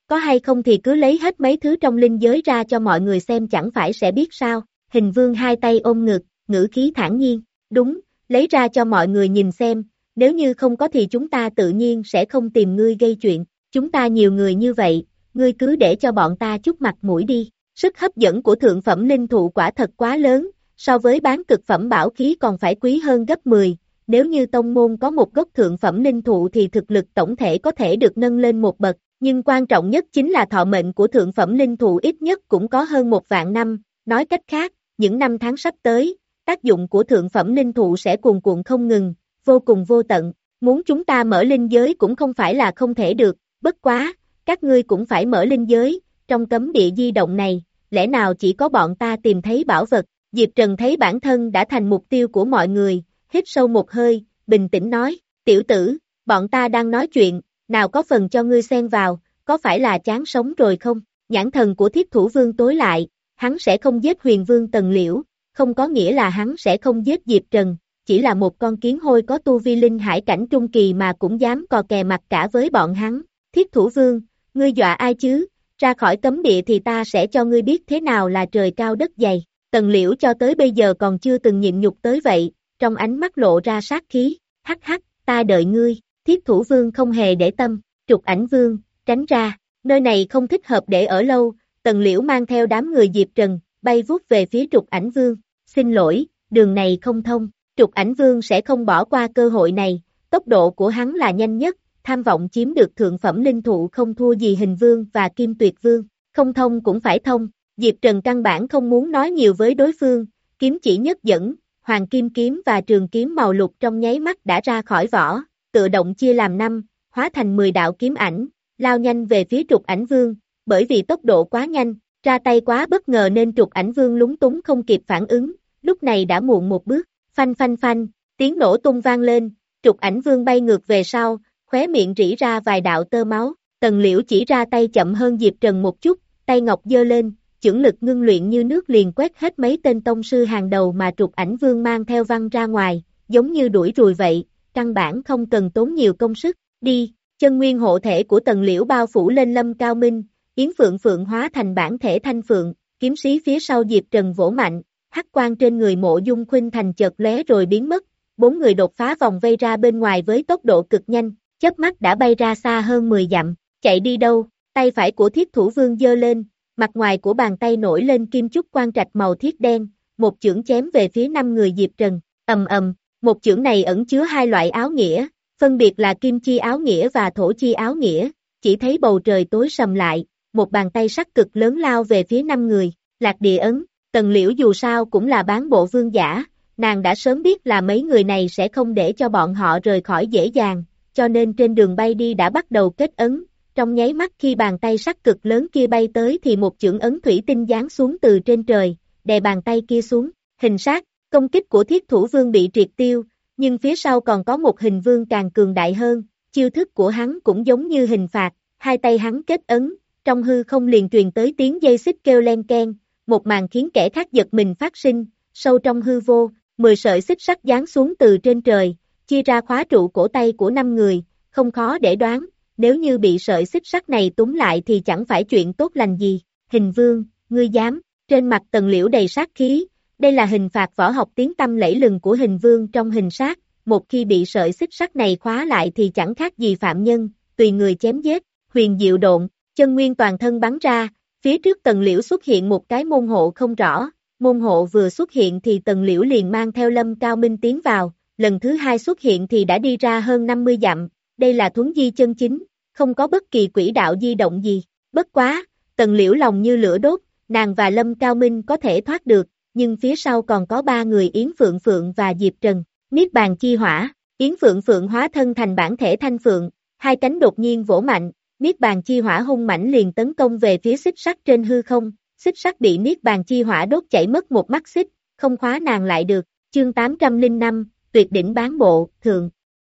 có hay không thì cứ lấy hết mấy thứ trong linh giới ra cho mọi người xem chẳng phải sẽ biết sao. Hình vương hai tay ôm ngực, ngữ khí thản nhiên, đúng, lấy ra cho mọi người nhìn xem, nếu như không có thì chúng ta tự nhiên sẽ không tìm ngươi gây chuyện, chúng ta nhiều người như vậy, ngươi cứ để cho bọn ta chút mặt mũi đi. Sức hấp dẫn của thượng phẩm linh thụ quả thật quá lớn, so với bán cực phẩm bảo khí còn phải quý hơn gấp mười, nếu như tông môn có một gốc thượng phẩm linh thụ thì thực lực tổng thể có thể được nâng lên một bậc, nhưng quan trọng nhất chính là thọ mệnh của thượng phẩm linh thụ ít nhất cũng có hơn một vạn năm, nói cách khác, những năm tháng sắp tới, tác dụng của thượng phẩm linh thụ sẽ cuồn cuộn không ngừng, vô cùng vô tận, muốn chúng ta mở linh giới cũng không phải là không thể được, bất quá, các ngươi cũng phải mở linh giới, trong cấm địa di động này, lẽ nào chỉ có bọn ta tìm thấy bảo vật. Diệp Trần thấy bản thân đã thành mục tiêu của mọi người, hít sâu một hơi, bình tĩnh nói, tiểu tử, bọn ta đang nói chuyện, nào có phần cho ngươi xen vào, có phải là chán sống rồi không? Nhãn thần của Thiết Thủ Vương tối lại, hắn sẽ không giết Huyền Vương Tần Liễu, không có nghĩa là hắn sẽ không giết Diệp Trần, chỉ là một con kiến hôi có tu vi linh hải cảnh trung kỳ mà cũng dám cò kè mặt cả với bọn hắn. Thiết Thủ Vương, ngươi dọa ai chứ? Ra khỏi cấm địa thì ta sẽ cho ngươi biết thế nào là trời cao đất dày. Tần Liễu cho tới bây giờ còn chưa từng nhịn nhục tới vậy, trong ánh mắt lộ ra sát khí, hắc hắc, ta đợi ngươi. Thiết Thủ Vương không hề để tâm, Trục Ảnh Vương, tránh ra, nơi này không thích hợp để ở lâu. Tần Liễu mang theo đám người Diệp Trần, bay vút về phía Trục Ảnh Vương, xin lỗi, đường này không thông. Trục Ảnh Vương sẽ không bỏ qua cơ hội này, tốc độ của hắn là nhanh nhất, tham vọng chiếm được thượng phẩm linh thụ không thua gì Hình Vương và Kim Tuyệt Vương, không thông cũng phải thông. Diệp Trần căn bản không muốn nói nhiều với đối phương, kiếm chỉ nhất dẫn, hoàng kim kiếm và trường kiếm màu lục trong nháy mắt đã ra khỏi vỏ, tự động chia làm năm, hóa thành mười đạo kiếm ảnh, lao nhanh về phía Trục Ảnh Vương, bởi vì tốc độ quá nhanh, ra tay quá bất ngờ nên Trục Ảnh Vương lúng túng không kịp phản ứng, lúc này đã muộn một bước, phanh phanh phanh, tiếng nổ tung vang lên, Trục Ảnh Vương bay ngược về sau, khóe miệng rỉ ra vài đạo tơ máu, Tần Liễu chỉ ra tay chậm hơn Diệp Trần một chút, tay ngọc giơ lên, chưởng lực ngưng luyện như nước liền quét hết mấy tên tông sư hàng đầu mà Trục Ảnh Vương mang theo văng ra ngoài, giống như đuổi ruồi vậy, căn bản không cần tốn nhiều công sức, đi, chân nguyên hộ thể của Tần Liễu bao phủ lên Lâm Cao Minh, Yến Phượng Phượng hóa thành bản thể thanh phượng, kiếm sĩ phía sau Diệp Trần vỗ mạnh, hắc quang trên người Mộ Dung Khuynh Thành chợt lóe rồi biến mất, bốn người đột phá vòng vây ra bên ngoài với tốc độ cực nhanh, chớp mắt đã bay ra xa hơn mười dặm, chạy đi đâu? Tay phải của Thiết Thủ Vương giơ lên, mặt ngoài của bàn tay nổi lên kim chúc quang trạch màu thiết đen, một chưởng chém về phía năm người Diệp Trần, ầm ầm, một chưởng này ẩn chứa hai loại áo nghĩa, phân biệt là kim chi áo nghĩa và thổ chi áo nghĩa, chỉ thấy bầu trời tối sầm lại, một bàn tay sắc cực lớn lao về phía năm người, Lạc Địa Ấn. Tần Liễu dù sao cũng là bán bộ vương giả, nàng đã sớm biết là mấy người này sẽ không để cho bọn họ rời khỏi dễ dàng, cho nên trên đường bay đi đã bắt đầu kết ấn, trong nháy mắt khi bàn tay sắc cực lớn kia bay tới thì một chưởng ấn thủy tinh giáng xuống từ trên trời, đè bàn tay kia xuống, hình sát, công kích của Thiết Thủ Vương bị triệt tiêu, nhưng phía sau còn có một hình vương càng cường đại hơn, chiêu thức của hắn cũng giống như hình phạt, hai tay hắn kết ấn, trong hư không liền truyền tới tiếng dây xích kêu len keng, một màn khiến kẻ khác giật mình phát sinh, sâu trong hư vô, mười sợi xích sắt giáng xuống từ trên trời, chia ra khóa trụ cổ tay của năm người, không khó để đoán, nếu như bị sợi xích sắt này túm lại thì chẳng phải chuyện tốt lành gì. Hình Vương, ngươi dám? Trên mặt Tần Liễu đầy sát khí, đây là hình phạt võ học tiếng tăm lẫy lừng của Hình Vương trong hình sát, một khi bị sợi xích sắt này khóa lại thì chẳng khác gì phạm nhân, tùy người chém giết. Huyền Diệu Độn, chân nguyên toàn thân bắn ra, phía trước Tần Liễu xuất hiện một cái môn hộ không rõ, môn hộ vừa xuất hiện thì Tần Liễu liền mang theo Lâm Cao Minh tiến vào, lần thứ hai xuất hiện thì đã đi ra hơn năm mươi dặm, đây là thuấn di chân chính, không có bất kỳ quỹ đạo di động gì, bất quá, Tần Liễu lòng như lửa đốt, nàng và Lâm Cao Minh có thể thoát được, nhưng phía sau còn có ba người Yến Phượng Phượng và Diệp Trần, Niết Bàn Chi Hỏa, Yến Phượng Phượng hóa thân thành bản thể thanh phượng, hai cánh đột nhiên vỗ mạnh, Niết Bàn Chi Hỏa hung mãnh liền tấn công về phía xích sắt trên hư không, xích sắt bị Niết Bàn Chi Hỏa đốt chảy mất một mắt xích, không khóa nàng lại được, chương tám trăm lẻ năm, tuyệt đỉnh bán bộ, thượng.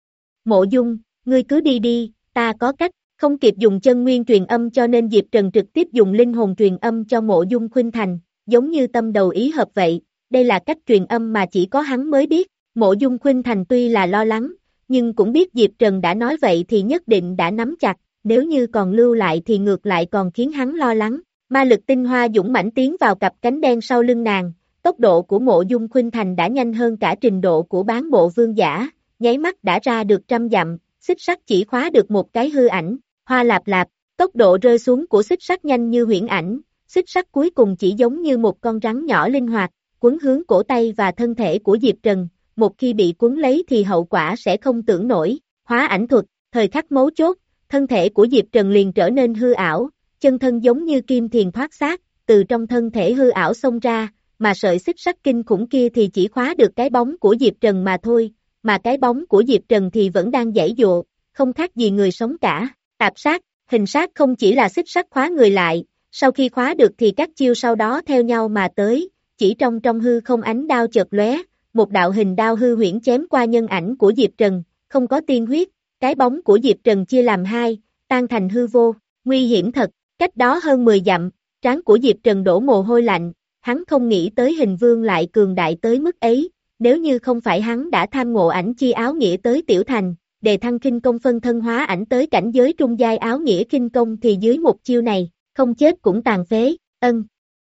Mộ Dung, ngươi cứ đi đi, ta có cách, không kịp dùng chân nguyên truyền âm cho nên Diệp Trần trực tiếp dùng linh hồn truyền âm cho Mộ Dung Khuynh Thành, giống như tâm đầu ý hợp vậy, đây là cách truyền âm mà chỉ có hắn mới biết, Mộ Dung Khuynh Thành tuy là lo lắng, nhưng cũng biết Diệp Trần đã nói vậy thì nhất định đã nắm chặt, nếu như còn lưu lại thì ngược lại còn khiến hắn lo lắng. Ma lực tinh hoa dũng mãnh tiến vào cặp cánh đen sau lưng nàng, tốc độ của Mộ Dung Khuynh Thành đã nhanh hơn cả trình độ của bán bộ vương giả, nháy mắt đã ra được trăm dặm, xích sắt chỉ khóa được một cái hư ảnh, hoa lạp lạp, tốc độ rơi xuống của xích sắt nhanh như huyễn ảnh, xích sắt cuối cùng chỉ giống như một con rắn nhỏ linh hoạt, quấn hướng cổ tay và thân thể của Diệp Trần, một khi bị quấn lấy thì hậu quả sẽ không tưởng nổi, hóa ảnh thuật, thời khắc mấu chốt, thân thể của Diệp Trần liền trở nên hư ảo, chân thân giống như kim thiền thoát xác, từ trong thân thể hư ảo xông ra, mà sợi xích sắt kinh khủng kia thì chỉ khóa được cái bóng của Diệp Trần mà thôi, mà cái bóng của Diệp Trần thì vẫn đang giãy giụa, không khác gì người sống cả. Tạp sát, hình sát không chỉ là xích sắt khóa người lại, sau khi khóa được thì các chiêu sau đó theo nhau mà tới, chỉ trong trong hư không ánh đao chợt lóe, một đạo hình đao hư huyễn chém qua nhân ảnh của Diệp Trần, không có tiên huyết, cái bóng của Diệp Trần chia làm hai, tan thành hư vô, nguy hiểm thật, cách đó hơn mười dặm, trán của Diệp Trần đổ mồ hôi lạnh, hắn không nghĩ tới Hình Vương lại cường đại tới mức ấy, nếu như không phải hắn đã tham ngộ ảnh chi áo nghĩa tới tiểu thành, đề thăng kinh công phân thân hóa ảnh tới cảnh giới trung giai áo nghĩa kinh công thì dưới một chiêu này, không chết cũng tàn phế, ân.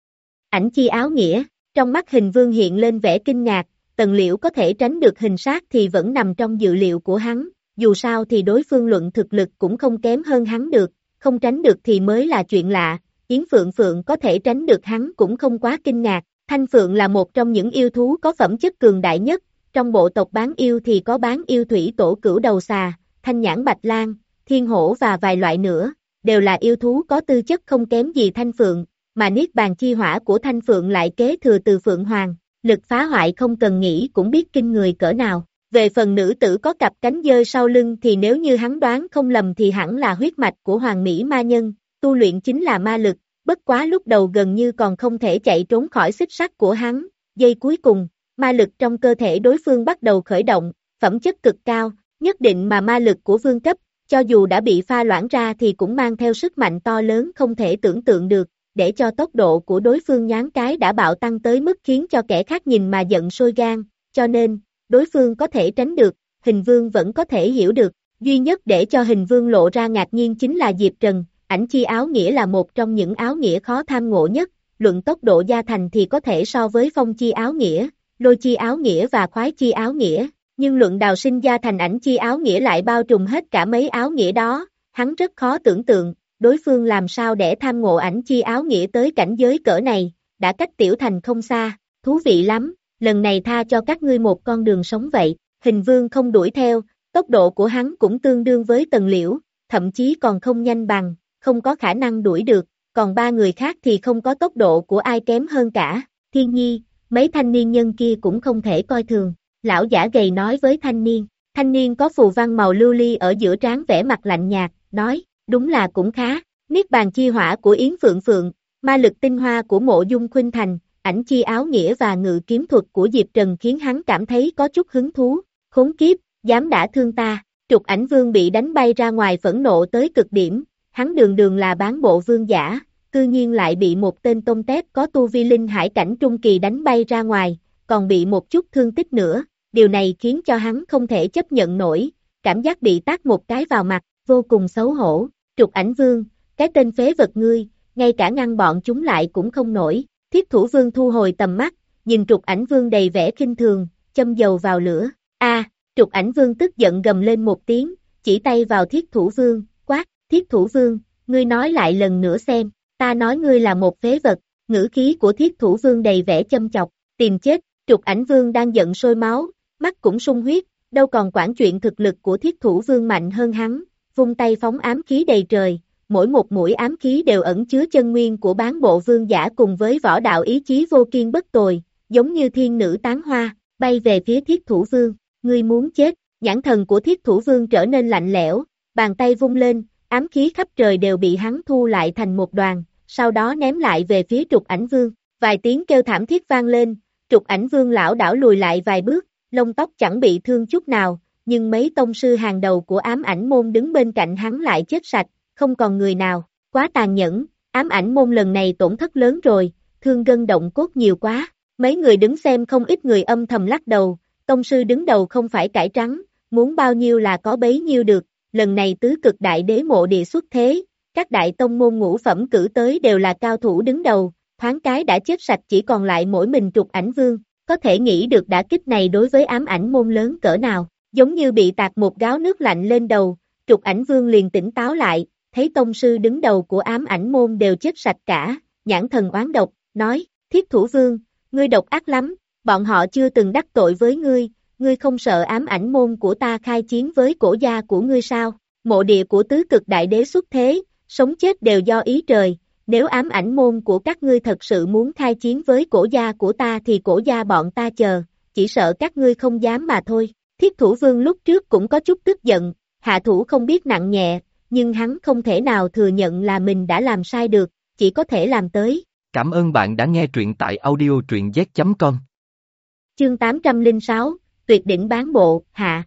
Ảnh chi áo nghĩa, trong mắt Hình Vương hiện lên vẻ kinh ngạc, Tần Liễu có thể tránh được hình sát thì vẫn nằm trong dự liệu của hắn, dù sao thì đối phương luận thực lực cũng không kém hơn hắn được, không tránh được thì mới là chuyện lạ, Yến Phượng Phượng có thể tránh được hắn cũng không quá kinh ngạc, Thanh Phượng là một trong những yêu thú có phẩm chất cường đại nhất, trong bộ tộc bán yêu thì có bán yêu thủy tổ cửu đầu xà, thanh nhãn bạch lang, thiên hổ và vài loại nữa, đều là yêu thú có tư chất không kém gì Thanh Phượng, mà niết bàn chi hỏa của Thanh Phượng lại kế thừa từ Phượng Hoàng, lực phá hoại không cần nghĩ cũng biết kinh người cỡ nào. Về phần nữ tử có cặp cánh dơi sau lưng thì nếu như hắn đoán không lầm thì hẳn là huyết mạch của Hoàng Mỹ Ma Nhân, tu luyện chính là ma lực, bất quá lúc đầu gần như còn không thể chạy trốn khỏi xích sắt của hắn, giây cuối cùng, ma lực trong cơ thể đối phương bắt đầu khởi động, phẩm chất cực cao, nhất định mà ma lực của vương cấp, cho dù đã bị pha loãng ra thì cũng mang theo sức mạnh to lớn không thể tưởng tượng được, để cho tốc độ của đối phương nhoáng cái đã bạo tăng tới mức khiến cho kẻ khác nhìn mà giận sôi gan, cho nên, đối phương có thể tránh được, Hình Vương vẫn có thể hiểu được, duy nhất để cho Hình Vương lộ ra ngạc nhiên chính là Diệp Trần, ảnh chi áo nghĩa là một trong những áo nghĩa khó tham ngộ nhất, luận tốc độ gia thành thì có thể so với phong chi áo nghĩa, lôi chi áo nghĩa và khoái chi áo nghĩa, nhưng luận đào sinh gia thành ảnh chi áo nghĩa lại bao trùm hết cả mấy áo nghĩa đó, hắn rất khó tưởng tượng, đối phương làm sao để tham ngộ ảnh chi áo nghĩa tới cảnh giới cỡ này, đã cách tiểu thành không xa, thú vị lắm. Lần này tha cho các ngươi một con đường sống vậy, Hình Vương không đuổi theo, tốc độ của hắn cũng tương đương với Tần Liễu, thậm chí còn không nhanh bằng, không có khả năng đuổi được, còn ba người khác thì không có tốc độ của ai kém hơn cả, Thiên Nhi, mấy thanh niên nhân kia cũng không thể coi thường, lão giả gầy nói với thanh niên, thanh niên có phù văn màu lưu ly ở giữa trán vẻ mặt lạnh nhạt, nói, đúng là cũng khá, niết bàn chi hỏa của Yến Phượng Phượng, ma lực tinh hoa của Mộ Dung Khuynh Thành, ảnh chi áo nghĩa và ngự kiếm thuật của Diệp Trần khiến hắn cảm thấy có chút hứng thú, khốn kiếp, dám đả thương ta, Trục Ảnh Vương bị đánh bay ra ngoài phẫn nộ tới cực điểm, hắn đường đường là bán bộ vương giả, cư nhiên lại bị một tên tôm tép có tu vi linh hải cảnh trung kỳ đánh bay ra ngoài, còn bị một chút thương tích nữa, điều này khiến cho hắn không thể chấp nhận nổi, cảm giác bị tát một cái vào mặt, vô cùng xấu hổ, Trục Ảnh Vương, cái tên phế vật ngươi, ngay cả ngăn bọn chúng lại cũng không nổi. Thiết Thủ Vương thu hồi tầm mắt, nhìn Trục Ảnh Vương đầy vẻ khinh thường, châm dầu vào lửa. A, Trục Ảnh Vương tức giận gầm lên một tiếng, chỉ tay vào Thiết Thủ Vương, quát, Thiết Thủ Vương, ngươi nói lại lần nữa xem, ta nói ngươi là một phế vật, ngữ khí của Thiết Thủ Vương đầy vẻ châm chọc, tìm chết, Trục Ảnh Vương đang giận sôi máu, mắt cũng sung huyết, đâu còn quản chuyện thực lực của Thiết Thủ Vương mạnh hơn hắn, vung tay phóng ám khí đầy trời. Mỗi một mũi ám khí đều ẩn chứa chân nguyên của bán bộ vương giả cùng với võ đạo ý chí vô kiên bất tồi, giống như thiên nữ tán hoa, bay về phía Thiết Thủ Vương, ngươi muốn chết, nhãn thần của Thiết Thủ Vương trở nên lạnh lẽo, bàn tay vung lên, ám khí khắp trời đều bị hắn thu lại thành một đoàn, sau đó ném lại về phía Trục Ảnh Vương, vài tiếng kêu thảm thiết vang lên, Trục Ảnh Vương lảo đảo lùi lại vài bước, lông tóc chẳng bị thương chút nào, nhưng mấy tông sư hàng đầu của ám ảnh môn đứng bên cạnh hắn lại chết sạch. Không còn người nào, quá tàn nhẫn, ám ảnh môn lần này tổn thất lớn rồi, thương gân động cốt nhiều quá, mấy người đứng xem không ít người âm thầm lắc đầu, tông sư đứng đầu không phải cải trắng, muốn bao nhiêu là có bấy nhiêu được, lần này tứ cực đại đế mộ địa xuất thế, các đại tông môn ngũ phẩm cử tới đều là cao thủ đứng đầu, thoáng cái đã chết sạch chỉ còn lại mỗi mình Trục Ảnh Vương, có thể nghĩ được đả kích này đối với ám ảnh môn lớn cỡ nào, giống như bị tạt một gáo nước lạnh lên đầu, Trục Ảnh Vương liền tỉnh táo lại, thấy tông sư đứng đầu của ám ảnh môn đều chết sạch cả, nhãn thần oán độc, nói, Thiết Thủ Vương, ngươi độc ác lắm, bọn họ chưa từng đắc tội với ngươi, ngươi không sợ ám ảnh môn của ta khai chiến với cổ gia của ngươi sao, mộ địa của tứ cực đại đế xuất thế, sống chết đều do ý trời, nếu ám ảnh môn của các ngươi thật sự muốn khai chiến với cổ gia của ta thì cổ gia bọn ta chờ, chỉ sợ các ngươi không dám mà thôi. Thiết Thủ Vương lúc trước cũng có chút tức giận, hạ thủ không biết nặng nhẹ, nhưng hắn không thể nào thừa nhận là mình đã làm sai được, chỉ có thể làm tới. Cảm ơn bạn đã nghe truyện tại audio truyện z chấm com. Chương tám trăm lẻ sáu, Tuyệt đỉnh bán bộ, hạ.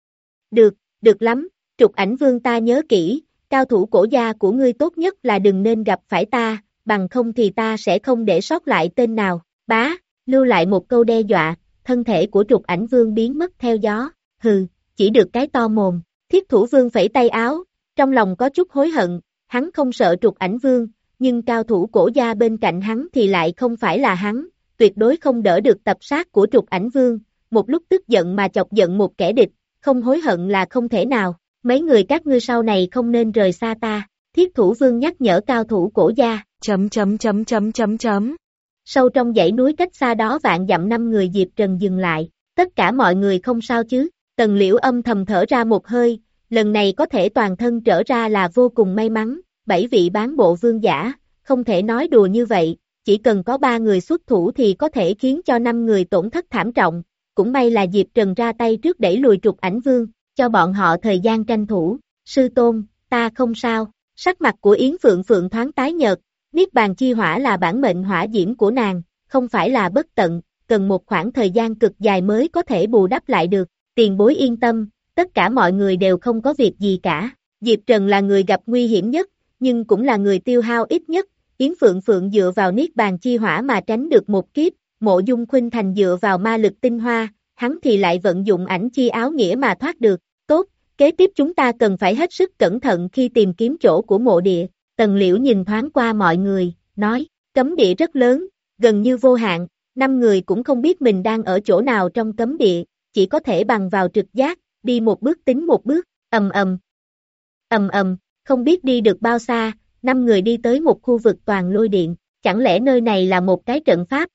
Được, được lắm, Trục Ảnh Vương ta nhớ kỹ, cao thủ cổ gia của ngươi tốt nhất là đừng nên gặp phải ta, bằng không thì ta sẽ không để sót lại tên nào, bá, lưu lại một câu đe dọa, thân thể của Trục Ảnh Vương biến mất theo gió, hừ, chỉ được cái to mồm, Thiết Thủ Vương phẩy tay áo, trong lòng có chút hối hận, hắn không sợ Trục Ảnh Vương, nhưng cao thủ cổ gia bên cạnh hắn thì lại không phải là hắn, tuyệt đối không đỡ được tập sát của Trục Ảnh Vương, một lúc tức giận mà chọc giận một kẻ địch, không hối hận là không thể nào, mấy người các ngươi sau này không nên rời xa ta, Thiết Thủ Vương nhắc nhở cao thủ cổ gia, chấm chấm chấm chấm chấm chấm. Sâu trong dãy núi cách xa đó vạn dặm năm người Diệp Trần dừng lại, tất cả mọi người không sao chứ, Tần Liễu âm thầm thở ra một hơi, lần này có thể toàn thân trở ra là vô cùng may mắn, bảy vị bán bộ vương giả, không thể nói đùa như vậy, chỉ cần có ba người xuất thủ thì có thể khiến cho năm người tổn thất thảm trọng, cũng may là Diệp Trần ra tay trước đẩy lùi Trục Ảnh Vương, cho bọn họ thời gian tranh thủ, sư tôn, ta không sao, sắc mặt của Yến Phượng Phượng thoáng tái nhợt, Niết Bàn Chi Hỏa là bản mệnh hỏa diễm của nàng, không phải là bất tận, cần một khoảng thời gian cực dài mới có thể bù đắp lại được, tiền bối yên tâm, tất cả mọi người đều không có việc gì cả, Diệp Trần là người gặp nguy hiểm nhất, nhưng cũng là người tiêu hao ít nhất, Yến Phượng Phượng dựa vào Niết Bàn Chi Hỏa mà tránh được một kiếp, Mộ Dung Khuynh Thành dựa vào ma lực tinh hoa, hắn thì lại vận dụng ảnh chi áo nghĩa mà thoát được, tốt, kế tiếp chúng ta cần phải hết sức cẩn thận khi tìm kiếm chỗ của mộ địa, Tần Liễu nhìn thoáng qua mọi người, nói, cấm địa rất lớn, gần như vô hạn, năm người cũng không biết mình đang ở chỗ nào trong cấm địa, chỉ có thể bằng vào trực giác, đi một bước tính một bước, ầm ầm, ầm ầm, không biết đi được bao xa, năm người đi tới một khu vực toàn lôi điện, chẳng lẽ nơi này là một cái trận pháp?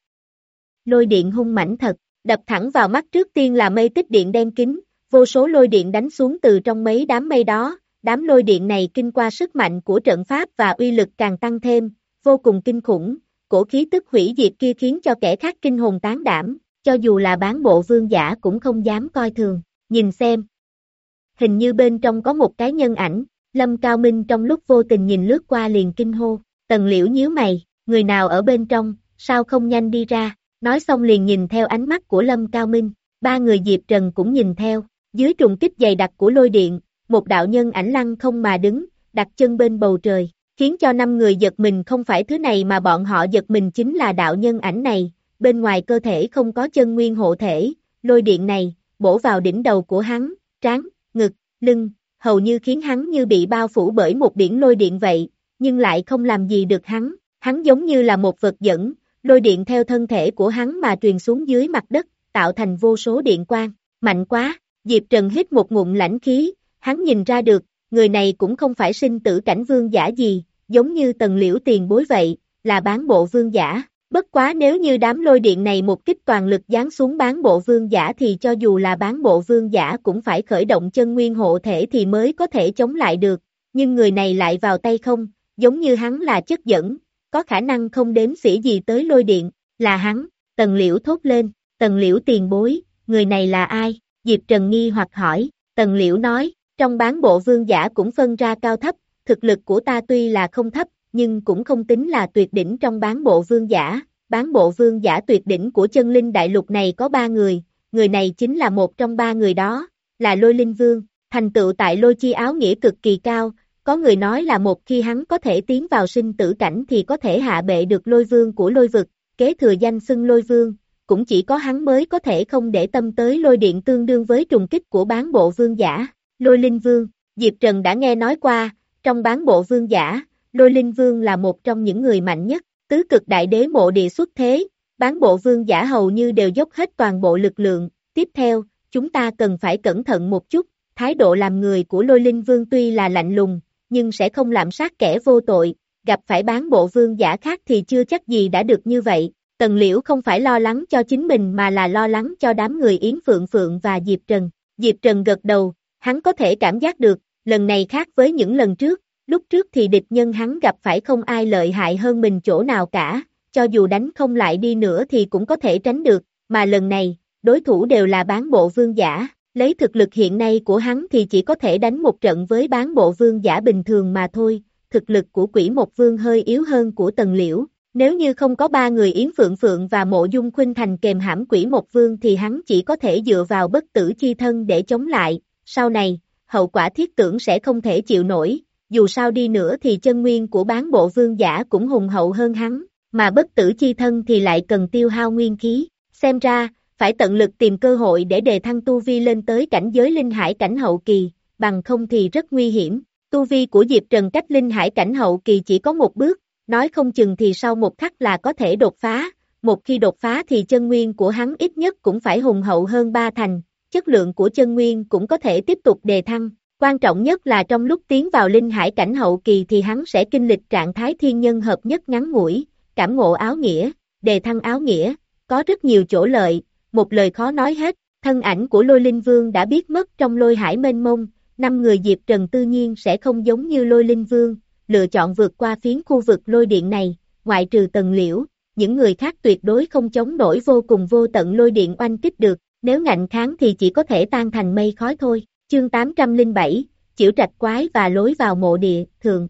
Lôi điện hung mãnh thật, đập thẳng vào mắt trước tiên là mây tích điện đen kín, vô số lôi điện đánh xuống từ trong mấy đám mây đó, đám lôi điện này kinh qua sức mạnh của trận pháp và uy lực càng tăng thêm, vô cùng kinh khủng, cổ khí tức hủy diệt kia khiến cho kẻ khác kinh hồn tán đảm, cho dù là bán bộ vương giả cũng không dám coi thường, nhìn xem. Hình như bên trong có một cái nhân ảnh, Lâm Cao Minh trong lúc vô tình nhìn lướt qua liền kinh hô, Tần Liễu nhíu mày, người nào ở bên trong, sao không nhanh đi ra, nói xong liền nhìn theo ánh mắt của Lâm Cao Minh, ba người Diệp Trần cũng nhìn theo, dưới trùng kích dày đặc của lôi điện, một đạo nhân ảnh lăng không mà đứng, đặt chân bên bầu trời, khiến cho năm người giật mình không phải thứ này mà bọn họ giật mình chính là đạo nhân ảnh này, bên ngoài cơ thể không có chân nguyên hộ thể, lôi điện này, bổ vào đỉnh đầu của hắn, trán, ngực, lưng, hầu như khiến hắn như bị bao phủ bởi một biển lôi điện vậy, nhưng lại không làm gì được hắn, hắn giống như là một vật dẫn, lôi điện theo thân thể của hắn mà truyền xuống dưới mặt đất, tạo thành vô số điện quang, mạnh quá, Diệp Trần hít một ngụm lãnh khí, hắn nhìn ra được, người này cũng không phải sinh tử cảnh vương giả gì, giống như Tần Liễu tiền bối vậy, là bán bộ vương giả, bất quá nếu như đám lôi điện này một kích toàn lực giáng xuống bán bộ vương giả thì cho dù là bán bộ vương giả cũng phải khởi động chân nguyên hộ thể thì mới có thể chống lại được, nhưng người này lại vào tay không, giống như hắn là chất dẫn, có khả năng không đếm xỉa gì tới lôi điện, là hắn, Tần Liễu thốt lên, Tần Liễu tiền bối, người này là ai? Diệp Trần nghi hoặc hỏi, Tần Liễu nói, trong bán bộ vương giả cũng phân ra cao thấp, thực lực của ta tuy là không thấp, nhưng cũng không tính là tuyệt đỉnh trong bán bộ vương giả, bán bộ vương giả tuyệt đỉnh của chân linh đại lục này có ba người, người này chính là một trong ba người đó, là Lôi Linh Vương, thành tựu tại lôi chi áo nghĩa cực kỳ cao, có người nói là một khi hắn có thể tiến vào sinh tử cảnh thì có thể hạ bệ được lôi vương của lôi vực, kế thừa danh xưng lôi vương, cũng chỉ có hắn mới có thể không để tâm tới lôi điện tương đương với trùng kích của bán bộ vương giả, Lôi Linh Vương, Diệp Trần đã nghe nói qua, trong bán bộ vương giả, Lôi Linh Vương là một trong những người mạnh nhất, tứ cực đại đế mộ địa xuất thế, bán bộ vương giả hầu như đều dốc hết toàn bộ lực lượng, tiếp theo, chúng ta cần phải cẩn thận một chút, thái độ làm người của Lôi Linh Vương tuy là lạnh lùng, nhưng sẽ không lạm sát kẻ vô tội, gặp phải bán bộ vương giả khác thì chưa chắc gì đã được như vậy. Tần Liễu không phải lo lắng cho chính mình mà là lo lắng cho đám người Yến Phượng Phượng và Diệp Trần. Diệp Trần gật đầu, hắn có thể cảm giác được, lần này khác với những lần trước, lúc trước thì địch nhân hắn gặp phải không ai lợi hại hơn mình chỗ nào cả, cho dù đánh không lại đi nữa thì cũng có thể tránh được, mà lần này, đối thủ đều là bán bộ vương giả, lấy thực lực hiện nay của hắn thì chỉ có thể đánh một trận với bán bộ vương giả bình thường mà thôi, thực lực của Quỷ Một Vương hơi yếu hơn của Tần Liễu. Nếu như không có ba người Yến Phượng Phượng và Mộ Dung Khuynh Thành kèm hãm Quỷ Một Vương thì hắn chỉ có thể dựa vào bất tử chi thân để chống lại, sau này, hậu quả thiết tưởng sẽ không thể chịu nổi, dù sao đi nữa thì chân nguyên của bán bộ vương giả cũng hùng hậu hơn hắn, mà bất tử chi thân thì lại cần tiêu hao nguyên khí, xem ra, phải tận lực tìm cơ hội để đề thăng tu vi lên tới cảnh giới linh hải cảnh hậu kỳ, bằng không thì rất nguy hiểm, tu vi của Diệp Trần cách linh hải cảnh hậu kỳ chỉ có một bước, nói không chừng thì sau một khắc là có thể đột phá, một khi đột phá thì chân nguyên của hắn ít nhất cũng phải hùng hậu hơn ba thành, chất lượng của chân nguyên cũng có thể tiếp tục đề thăng, quan trọng nhất là trong lúc tiến vào linh hải cảnh hậu kỳ thì hắn sẽ kinh lịch trạng thái thiên nhân hợp nhất ngắn ngủi, cảm ngộ áo nghĩa, đề thăng áo nghĩa, có rất nhiều chỗ lợi, một lời khó nói hết, thân ảnh của Lôi Linh Vương đã biết mất trong lôi hải mênh mông, năm người Diệp Trần tự nhiên sẽ không giống như Lôi Linh Vương, lựa chọn vượt qua phiến khu vực lôi điện này, ngoại trừ Tần Liễu, những người khác tuyệt đối không chống nổi vô cùng vô tận lôi điện oanh kích được, nếu ngạnh kháng thì chỉ có thể tan thành mây khói thôi. Chương tám trăm lẻ bảy, Chiểu Trạch Quái và lối vào mộ địa, thường.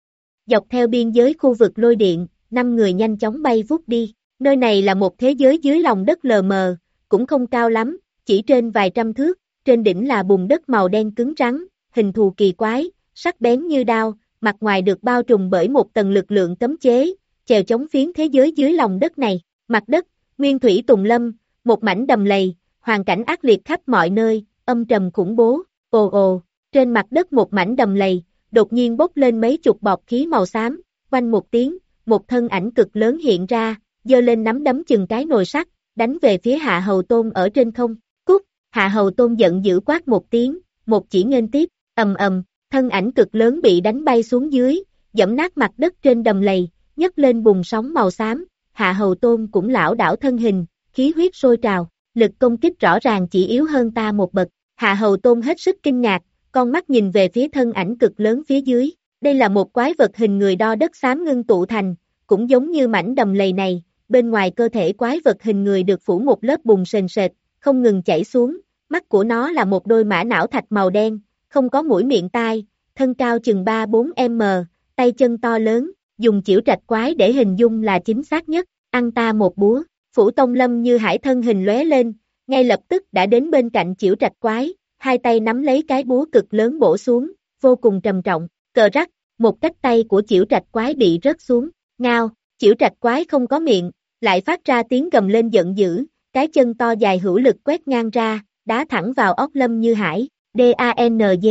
Dọc theo biên giới khu vực lôi điện, năm người nhanh chóng bay vút đi, nơi này là một thế giới dưới lòng đất lờ mờ, cũng không cao lắm, chỉ trên vài trăm thước, trên đỉnh là bùn đất màu đen cứng rắn, hình thù kỳ quái, sắc bén như đao, mặt ngoài được bao trùm bởi một tầng lực lượng cấm chế, chèo chống phiến thế giới dưới lòng đất này, mặt đất, nguyên thủy tùng lâm, một mảnh đầm lầy, hoàn cảnh ác liệt khắp mọi nơi, âm trầm khủng bố, ồ ồ, trên mặt đất một mảnh đầm lầy, đột nhiên bốc lên mấy chục bọt khí màu xám, quanh một tiếng, một thân ảnh cực lớn hiện ra, giơ lên nắm đấm chừng cái nồi sắt, đánh về phía Hạ Hầu Tôn ở trên không, cút, Hạ Hầu Tôn giận dữ quát một tiếng, một chỉ nghênh tiếp, ầm ầm, thân ảnh cực lớn bị đánh bay xuống dưới, dẫm nát mặt đất trên đầm lầy, nhấc lên bùn sóng màu xám, Hạ Hầu Tôn cũng lảo đảo thân hình, khí huyết sôi trào, lực công kích rõ ràng chỉ yếu hơn ta một bậc, Hạ Hầu Tôn hết sức kinh ngạc, con mắt nhìn về phía thân ảnh cực lớn phía dưới, đây là một quái vật hình người đo đất xám ngưng tụ thành, cũng giống như mảnh đầm lầy này, bên ngoài cơ thể quái vật hình người được phủ một lớp bùn sền sệt, không ngừng chảy xuống, mắt của nó là một đôi mã não thạch màu đen, không có mũi miệng tai, thân cao chừng ba bốn mét, tay chân to lớn, dùng Chiểu Trạch Quái để hình dung là chính xác nhất, ăn ta một búa, Phủ Tông Lâm Như Hải thân hình lóe lên, ngay lập tức đã đến bên cạnh Chiểu Trạch Quái, hai tay nắm lấy cái búa cực lớn bổ xuống, vô cùng trầm trọng, cờ rắc, một cách tay của Chiểu Trạch Quái bị rớt xuống, ngao, Chiểu Trạch Quái không có miệng, lại phát ra tiếng gầm lên giận dữ, cái chân to dài hữu lực quét ngang ra, đá thẳng vào óc Lâm Như Hải, D-A-N-D.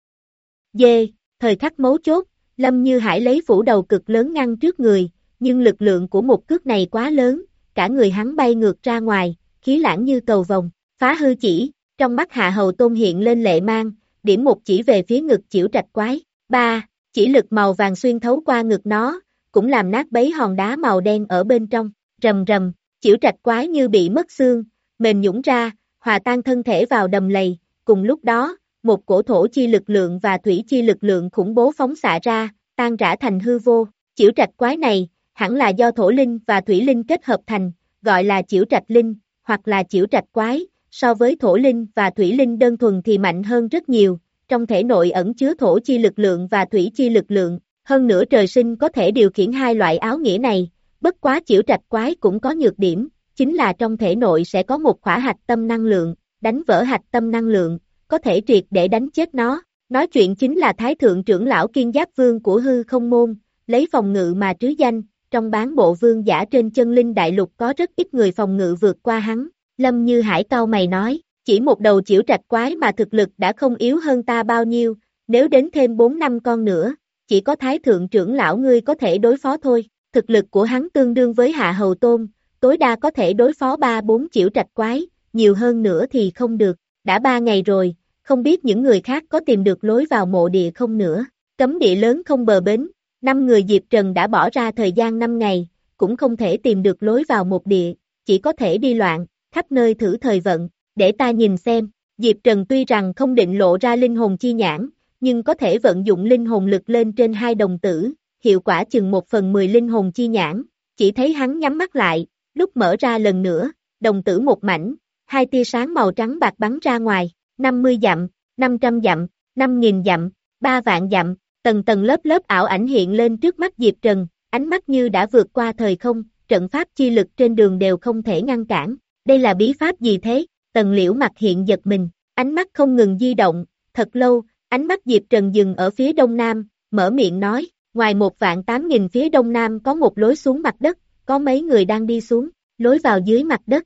D, thời khắc mấu chốt, Lâm Như Hải lấy phủ đầu cực lớn ngăn trước người, nhưng lực lượng của một cước này quá lớn, cả người hắn bay ngược ra ngoài, khí lãng như cầu vồng, phá hư chỉ, trong mắt Hạ Hầu Tôn hiện lên lệ mang, điểm một chỉ về phía ngực Chiểu Trạch Quái, ba, chỉ lực màu vàng xuyên thấu qua ngực nó, cũng làm nát bấy hòn đá màu đen ở bên trong, rầm rầm, Chiểu Trạch Quái như bị mất xương, mềm nhũn ra, hòa tan thân thể vào đầm lầy, cùng lúc đó, một cổ thổ chi lực lượng và thủy chi lực lượng khủng bố phóng xạ ra, tan rã thành hư vô, Chiểu Trạch Quái này, hẳn là do thổ linh và thủy linh kết hợp thành, gọi là Chiểu Trạch Linh, hoặc là Chiểu Trạch Quái, so với thổ linh và thủy linh đơn thuần thì mạnh hơn rất nhiều, trong thể nội ẩn chứa thổ chi lực lượng và thủy chi lực lượng, hơn nữa trời sinh có thể điều khiển hai loại áo nghĩa này, bất quá Chiểu Trạch Quái cũng có nhược điểm, chính là trong thể nội sẽ có một khỏa hạch tâm năng lượng, đánh vỡ hạch tâm năng lượng, có thể triệt để đánh chết nó. Nói chuyện chính là Thái Thượng trưởng lão Kiên Giáp Vương của hư không môn, lấy phòng ngự mà trứ danh, trong bán bộ vương giả trên chân linh đại lục có rất ít người phòng ngự vượt qua hắn. Lâm Như Hải cau mày nói, chỉ một đầu Chiểu Trạch Quái mà thực lực đã không yếu hơn ta bao nhiêu, nếu đến thêm bốn năm con nữa, chỉ có thái thượng trưởng lão ngươi có thể đối phó thôi, thực lực của hắn tương đương với hạ hầu tôn, tối đa có thể đối phó ba bốn chiểu trạch quái, nhiều hơn nữa thì không được, đã ba ngày rồi, không biết những người khác có tìm được lối vào mộ địa không nữa, cấm địa lớn không bờ bến, năm người Diệp Trần đã bỏ ra thời gian năm ngày, cũng không thể tìm được lối vào một địa, chỉ có thể đi loạn, khắp nơi thử thời vận, để ta nhìn xem, Diệp Trần tuy rằng không định lộ ra linh hồn chi nhãn, nhưng có thể vận dụng linh hồn lực lên trên hai đồng tử, hiệu quả chừng một phần mười linh hồn chi nhãn, chỉ thấy hắn nhắm mắt lại, lúc mở ra lần nữa, đồng tử một mảnh, hai tia sáng màu trắng bạc bắn ra ngoài, năm mươi dặm, năm trăm dặm, năm nghìn dặm, ba vạn dặm, tầng tầng lớp lớp ảo ảnh hiện lên trước mắt Diệp Trần, ánh mắt như đã vượt qua thời không, trận pháp chi lực trên đường đều không thể ngăn cản, đây là bí pháp gì thế? Tần Liễu mặt hiện giật mình, ánh mắt không ngừng di động, thật lâu, ánh mắt Diệp Trần dừng ở phía đông nam, mở miệng nói, ngoài một vạn tám nghìn phía đông nam có một lối xuống mặt đất, có mấy người đang đi xuống, lối vào dưới mặt đất.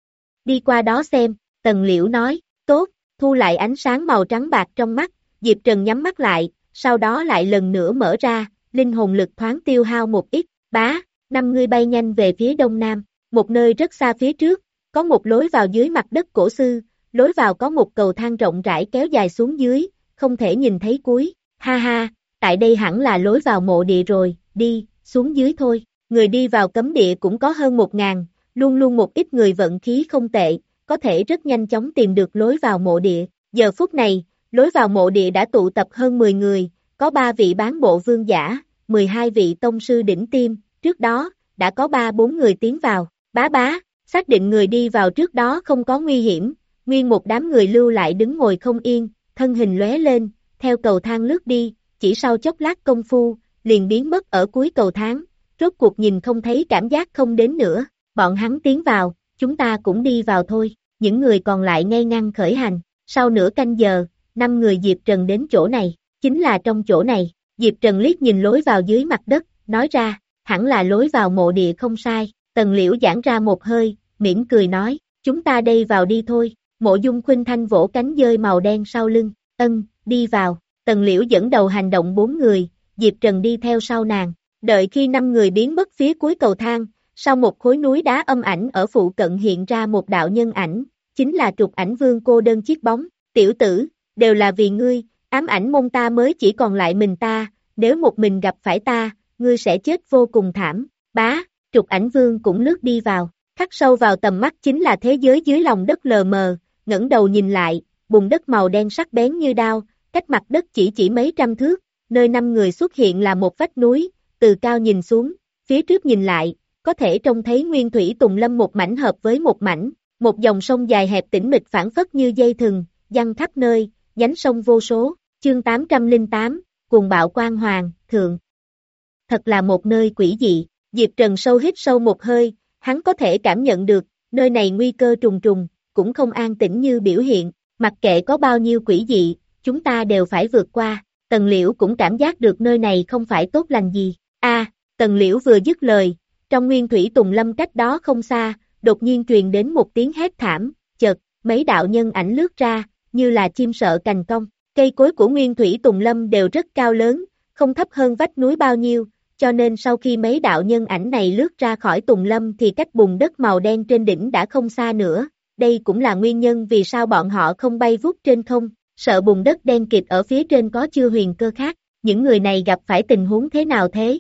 Đi qua đó xem, Tần Liễu nói, tốt, thu lại ánh sáng màu trắng bạc trong mắt, Diệp Trần nhắm mắt lại, sau đó lại lần nữa mở ra, linh hồn lực thoáng tiêu hao một ít, bá, năm người bay nhanh về phía đông nam, một nơi rất xa phía trước, có một lối vào dưới mặt đất cổ xưa, lối vào có một cầu thang rộng rãi kéo dài xuống dưới, không thể nhìn thấy cuối, ha ha, tại đây hẳn là lối vào mộ địa rồi, đi, xuống dưới thôi, người đi vào cấm địa cũng có hơn một ngàn, luôn luôn một ít người vận khí không tệ, có thể rất nhanh chóng tìm được lối vào mộ địa, giờ phút này, lối vào mộ địa đã tụ tập hơn mười người, có ba vị bán bộ vương giả, mười hai vị tông sư đỉnh tiêm, trước đó, đã có ba bốn người tiến vào, bá bá, xác định người đi vào trước đó không có nguy hiểm, nguyên một đám người lưu lại đứng ngồi không yên, thân hình lóe lên, theo cầu thang lướt đi, chỉ sau chốc lát công phu, liền biến mất ở cuối cầu thang, rốt cuộc nhìn không thấy cảm giác không đến nữa, bọn hắn tiến vào, chúng ta cũng đi vào thôi, những người còn lại ngây ngăn khởi hành, sau nửa canh giờ, năm người Diệp Trần đến chỗ này, chính là trong chỗ này, Diệp Trần liếc nhìn lối vào dưới mặt đất, nói ra, hẳn là lối vào mộ địa không sai, Tần Liễu giãn ra một hơi, mỉm cười nói, chúng ta đây vào đi thôi, Mộ Dung Khuynh Thanh vỗ cánh dơi màu đen sau lưng, ân, đi vào, Tần Liễu dẫn đầu hành động bốn người, Diệp Trần đi theo sau nàng, đợi khi năm người biến mất phía cuối cầu thang, sau một khối núi đá âm ảnh ở phụ cận hiện ra một đạo nhân ảnh, chính là Trục Ảnh Vương cô đơn chiếc bóng, tiểu tử, đều là vì ngươi, ám ảnh môn ta mới chỉ còn lại mình ta, nếu một mình gặp phải ta, ngươi sẽ chết vô cùng thảm, bá, Trục Ảnh Vương cũng lướt đi vào, khắc sâu vào tầm mắt chính là thế giới dưới lòng đất lờ mờ, ngẩng đầu nhìn lại, bùn đất màu đen sắc bén như đao, cách mặt đất chỉ chỉ mấy trăm thước, nơi năm người xuất hiện là một vách núi, từ cao nhìn xuống, phía trước nhìn lại, có thể trông thấy nguyên thủy tùng lâm một mảnh hợp với một mảnh, một dòng sông dài hẹp tĩnh mịch phảng phất như dây thừng, giăng khắp nơi, nhánh sông vô số, chương tám trăm lẻ tám, cuồng bạo quang hoàng, thượng. Thật là một nơi quỷ dị, Diệp Trần sâu hít sâu một hơi, hắn có thể cảm nhận được, nơi này nguy cơ trùng trùng, cũng không an tĩnh như biểu hiện, mặc kệ có bao nhiêu quỷ dị, chúng ta đều phải vượt qua, Tần Liễu cũng cảm giác được nơi này không phải tốt lành gì, a Tần Liễu vừa dứt lời, trong nguyên thủy tùng lâm cách đó không xa, đột nhiên truyền đến một tiếng hét thảm, chợt, mấy đạo nhân ảnh lướt ra, như là chim sợ cành cong, cây cối của nguyên thủy tùng lâm đều rất cao lớn, không thấp hơn vách núi bao nhiêu, cho nên sau khi mấy đạo nhân ảnh này lướt ra khỏi tùng lâm thì cách bùn đất màu đen trên đỉnh đã không xa nữa, đây cũng là nguyên nhân vì sao bọn họ không bay vút trên không, sợ bùn đất đen kịt ở phía trên có chưa huyền cơ khác, những người này gặp phải tình huống thế nào thế?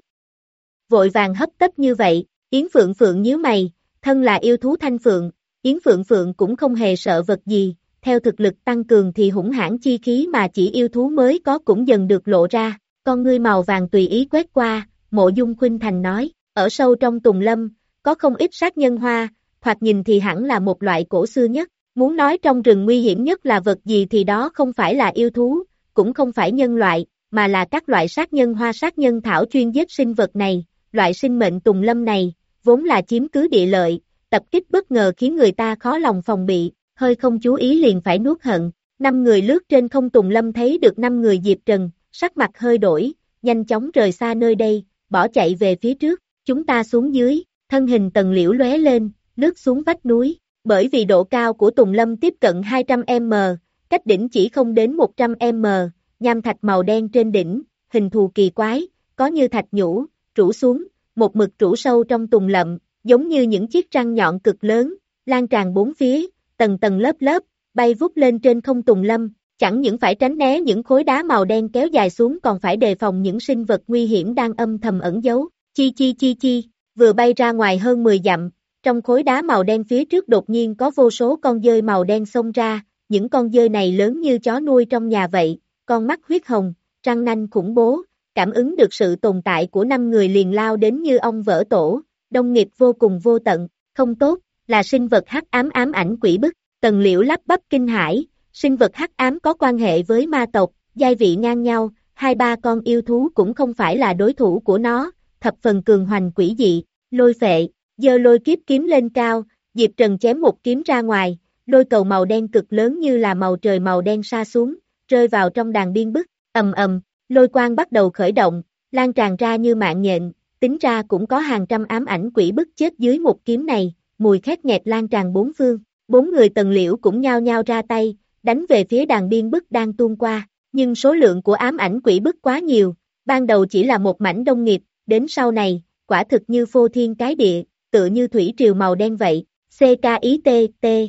Vội vàng hấp tấp như vậy, Yến Phượng Phượng nhíu mày, thân là yêu thú thanh phượng, Yến Phượng Phượng cũng không hề sợ vật gì, theo thực lực tăng cường thì hỗn hãn chi khí mà chỉ yêu thú mới có cũng dần được lộ ra, con ngươi màu vàng tùy ý quét qua, Mộ Dung Khuynh Thành nói, ở sâu trong tùng lâm, có không ít sát nhân hoa, thoạt nhìn thì hẳn là một loại cổ xưa nhất, muốn nói trong rừng nguy hiểm nhất là vật gì thì đó không phải là yêu thú, cũng không phải nhân loại, mà là các loại sát nhân hoa sát nhân thảo chuyên giết sinh vật này, loại sinh mệnh tùng lâm này, vốn là chiếm cứ địa lợi, tập kích bất ngờ khiến người ta khó lòng phòng bị, hơi không chú ý liền phải nuốt hận, năm người lướt trên không tùng lâm thấy được năm người Diệp Trần, sắc mặt hơi đổi, nhanh chóng rời xa nơi đây, bỏ chạy về phía trước, chúng ta xuống dưới, thân hình Tần Liễu lóe lên, lướt xuống vách núi, bởi vì độ cao của tùng lâm tiếp cận hai trăm mét, cách đỉnh chỉ không đến một trăm mét, nham thạch màu đen trên đỉnh, hình thù kỳ quái, có như thạch nhũ, rũ xuống, một mực rũ sâu trong tùng lậm, giống như những chiếc răng nhọn cực lớn, lan tràn bốn phía, tầng tầng lớp lớp, bay vút lên trên không tùng lâm, chẳng những phải tránh né những khối đá màu đen kéo dài xuống còn phải đề phòng những sinh vật nguy hiểm đang âm thầm ẩn giấu, chi chi chi chi, vừa bay ra ngoài hơn mười dặm, trong khối đá màu đen phía trước đột nhiên có vô số con dơi màu đen xông ra, những con dơi này lớn như chó nuôi trong nhà vậy, con mắt huyết hồng, răng nanh khủng bố, cảm ứng được sự tồn tại của năm người liền lao đến như ong vỡ tổ, đông nghịt vô cùng vô tận, không tốt, là sinh vật hắc ám ám ảnh quỷ bức, Tần Liễu lắp bắp kinh hãi, sinh vật hắc ám có quan hệ với ma tộc, giai vị ngang nhau, hai ba con yêu thú cũng không phải là đối thủ của nó, thập phần cường hoành quỷ dị, lôi phệ, giơ lôi kiếp kiếm lên cao, Diệp Trần chém một kiếm ra ngoài, lôi cầu màu đen cực lớn như là màu trời màu đen sa xuống, rơi vào trong đàn biên bức, ầm ầm, lôi quang bắt đầu khởi động, lan tràn ra như mạng nhện, tính ra cũng có hàng trăm ám ảnh quỷ bức chết dưới một kiếm này, mùi khét nghẹt lan tràn bốn phương, bốn người Tần Liễu cũng nhao nhao ra tay, đánh về phía đàn biên bức đang tuôn qua, nhưng số lượng của ám ảnh quỷ bức quá nhiều, ban đầu chỉ là một mảnh đông nghịt, đến sau này, quả thực như phô thiên cái địa, tựa như thủy triều màu đen vậy, xê ca ý tê, tê,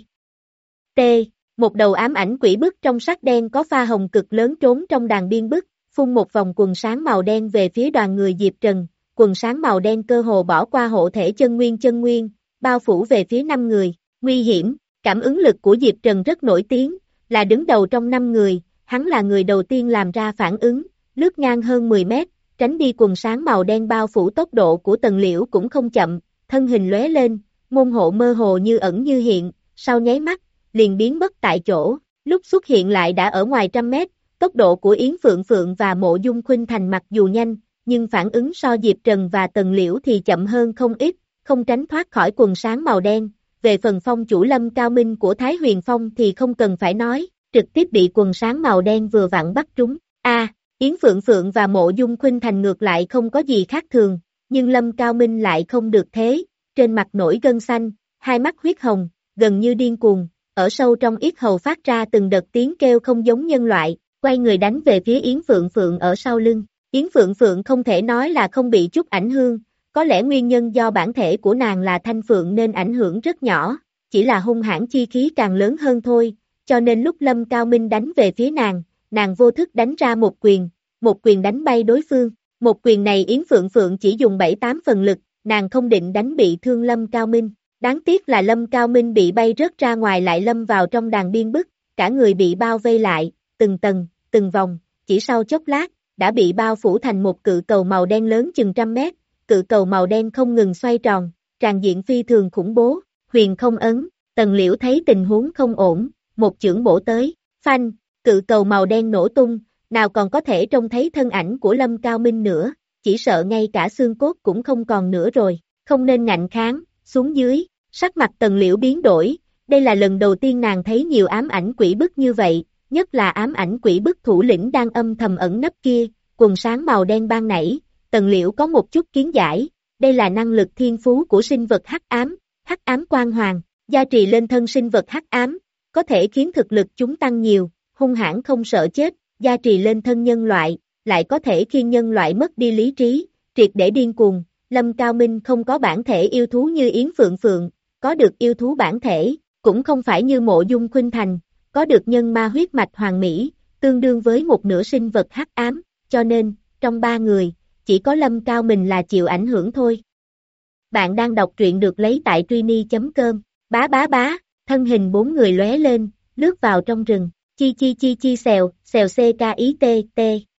tê, một đầu ám ảnh quỷ bức trong sắc đen có pha hồng cực lớn trốn trong đàn biên bức, phun một vòng quần sáng màu đen về phía đoàn người Diệp Trần, quần sáng màu đen cơ hồ bỏ qua hộ thể chân nguyên chân nguyên, bao phủ về phía năm người, nguy hiểm, cảm ứng lực của Diệp Trần rất nổi tiếng, là đứng đầu trong năm người, hắn là người đầu tiên làm ra phản ứng, lướt ngang hơn mười mét, tránh đi quần sáng màu đen bao phủ, tốc độ của Tần Liễu cũng không chậm, thân hình lóe lên, môn hộ mơ hồ như ẩn như hiện, sau nháy mắt, liền biến mất tại chỗ, lúc xuất hiện lại đã ở ngoài trăm mét, tốc độ của Yến Phượng Phượng và Mộ Dung Khuynh Thành mặc dù nhanh, nhưng phản ứng so Diệp Trần và Tần Liễu thì chậm hơn không ít, không tránh thoát khỏi quần sáng màu đen, về phần phong chủ Lâm Cao Minh của Thái Huyền Phong thì không cần phải nói, trực tiếp bị quần sáng màu đen vừa vặn bắt trúng, a à, Yến Phượng Phượng và Mộ Dung Khuynh Thành ngược lại không có gì khác thường, nhưng Lâm Cao Minh lại không được thế, trên mặt nổi gân xanh, hai mắt huyết hồng, gần như điên cuồng, ở sâu trong yết hầu phát ra từng đợt tiếng kêu không giống nhân loại, quay người đánh về phía Yến Phượng Phượng ở sau lưng. Yến Phượng Phượng không thể nói là không bị chút ảnh hưởng, có lẽ nguyên nhân do bản thể của nàng là thanh phượng nên ảnh hưởng rất nhỏ, chỉ là hung hãn chi khí càng lớn hơn thôi, cho nên lúc Lâm Cao Minh đánh về phía nàng, nàng vô thức đánh ra một quyền, một quyền đánh bay đối phương, một quyền này Yến Phượng Phượng chỉ dùng bảy tám phần lực, nàng không định đánh bị thương Lâm Cao Minh, đáng tiếc là Lâm Cao Minh bị bay rớt ra ngoài lại lâm vào trong đàn biên bức, cả người bị bao vây lại, từng tầng, từng vòng, chỉ sau chốc lát, đã bị bao phủ thành một cự cầu màu đen lớn chừng trăm mét, cự cầu màu đen không ngừng xoay tròn, tràn diện phi thường khủng bố, huyền không ấn, Tần Liễu thấy tình huống không ổn, một chưởng bổ tới, phanh, cự cầu màu đen nổ tung, nào còn có thể trông thấy thân ảnh của Lâm Cao Minh nữa, chỉ sợ ngay cả xương cốt cũng không còn nữa rồi, không nên ngạnh kháng, xuống dưới, sắc mặt Tần Liễu biến đổi, đây là lần đầu tiên nàng thấy nhiều ám ảnh quỷ bức như vậy, nhất là ám ảnh quỷ bức thủ lĩnh đang âm thầm ẩn nấp kia, quần sáng màu đen ban nảy, Tần Liễu có một chút kiến giải, đây là năng lực thiên phú của sinh vật hắc ám, hắc ám quang hoàng, gia trì lên thân sinh vật hắc ám, có thể khiến thực lực chúng tăng nhiều, hung hãn không sợ chết, gia trì lên thân nhân loại, lại có thể khiến nhân loại mất đi lý trí, triệt để điên cuồng. Lâm Cao Minh không có bản thể yêu thú như Yến Phượng Phượng, có được yêu thú bản thể, cũng không phải như Mộ Dung Khuynh Thành, có được nhân ma huyết mạch hoàng mỹ, tương đương với một nửa sinh vật hắc ám, cho nên, trong ba người, chỉ có Lâm Cao Minh là chịu ảnh hưởng thôi. Bạn đang đọc truyện được lấy tại truy chấm com, bá bá bá, thân hình bốn người lóe lên, lướt vào trong rừng, chi chi chi chi xèo, xèo c k ý t t.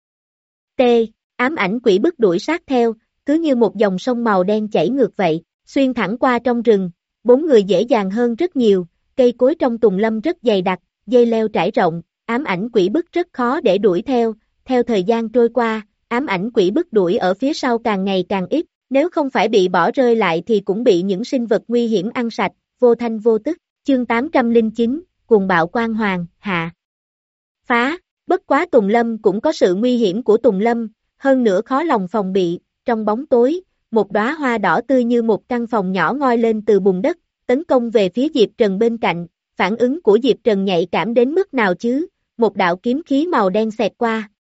T, ám ảnh quỷ bức đuổi sát theo, cứ như một dòng sông màu đen chảy ngược vậy, xuyên thẳng qua trong rừng, bốn người dễ dàng hơn rất nhiều, cây cối trong tùng lâm rất dày đặc, dây leo trải rộng, ám ảnh quỷ bức rất khó để đuổi theo, theo thời gian trôi qua, ám ảnh quỷ bức đuổi ở phía sau càng ngày càng ít, nếu không phải bị bỏ rơi lại thì cũng bị những sinh vật nguy hiểm ăn sạch, vô thanh vô tức, chương tám trăm lẻ chín, cuồng bạo quang hoàng, hạ. Phá, bất quá tùng lâm cũng có sự nguy hiểm của tùng lâm, hơn nữa khó lòng phòng bị, trong bóng tối, một đóa hoa đỏ tươi như một căn phòng nhỏ ngoi lên từ bùn đất, tấn công về phía Diệp Trần bên cạnh, phản ứng của Diệp Trần nhạy cảm đến mức nào chứ, một đạo kiếm khí màu đen xẹt qua,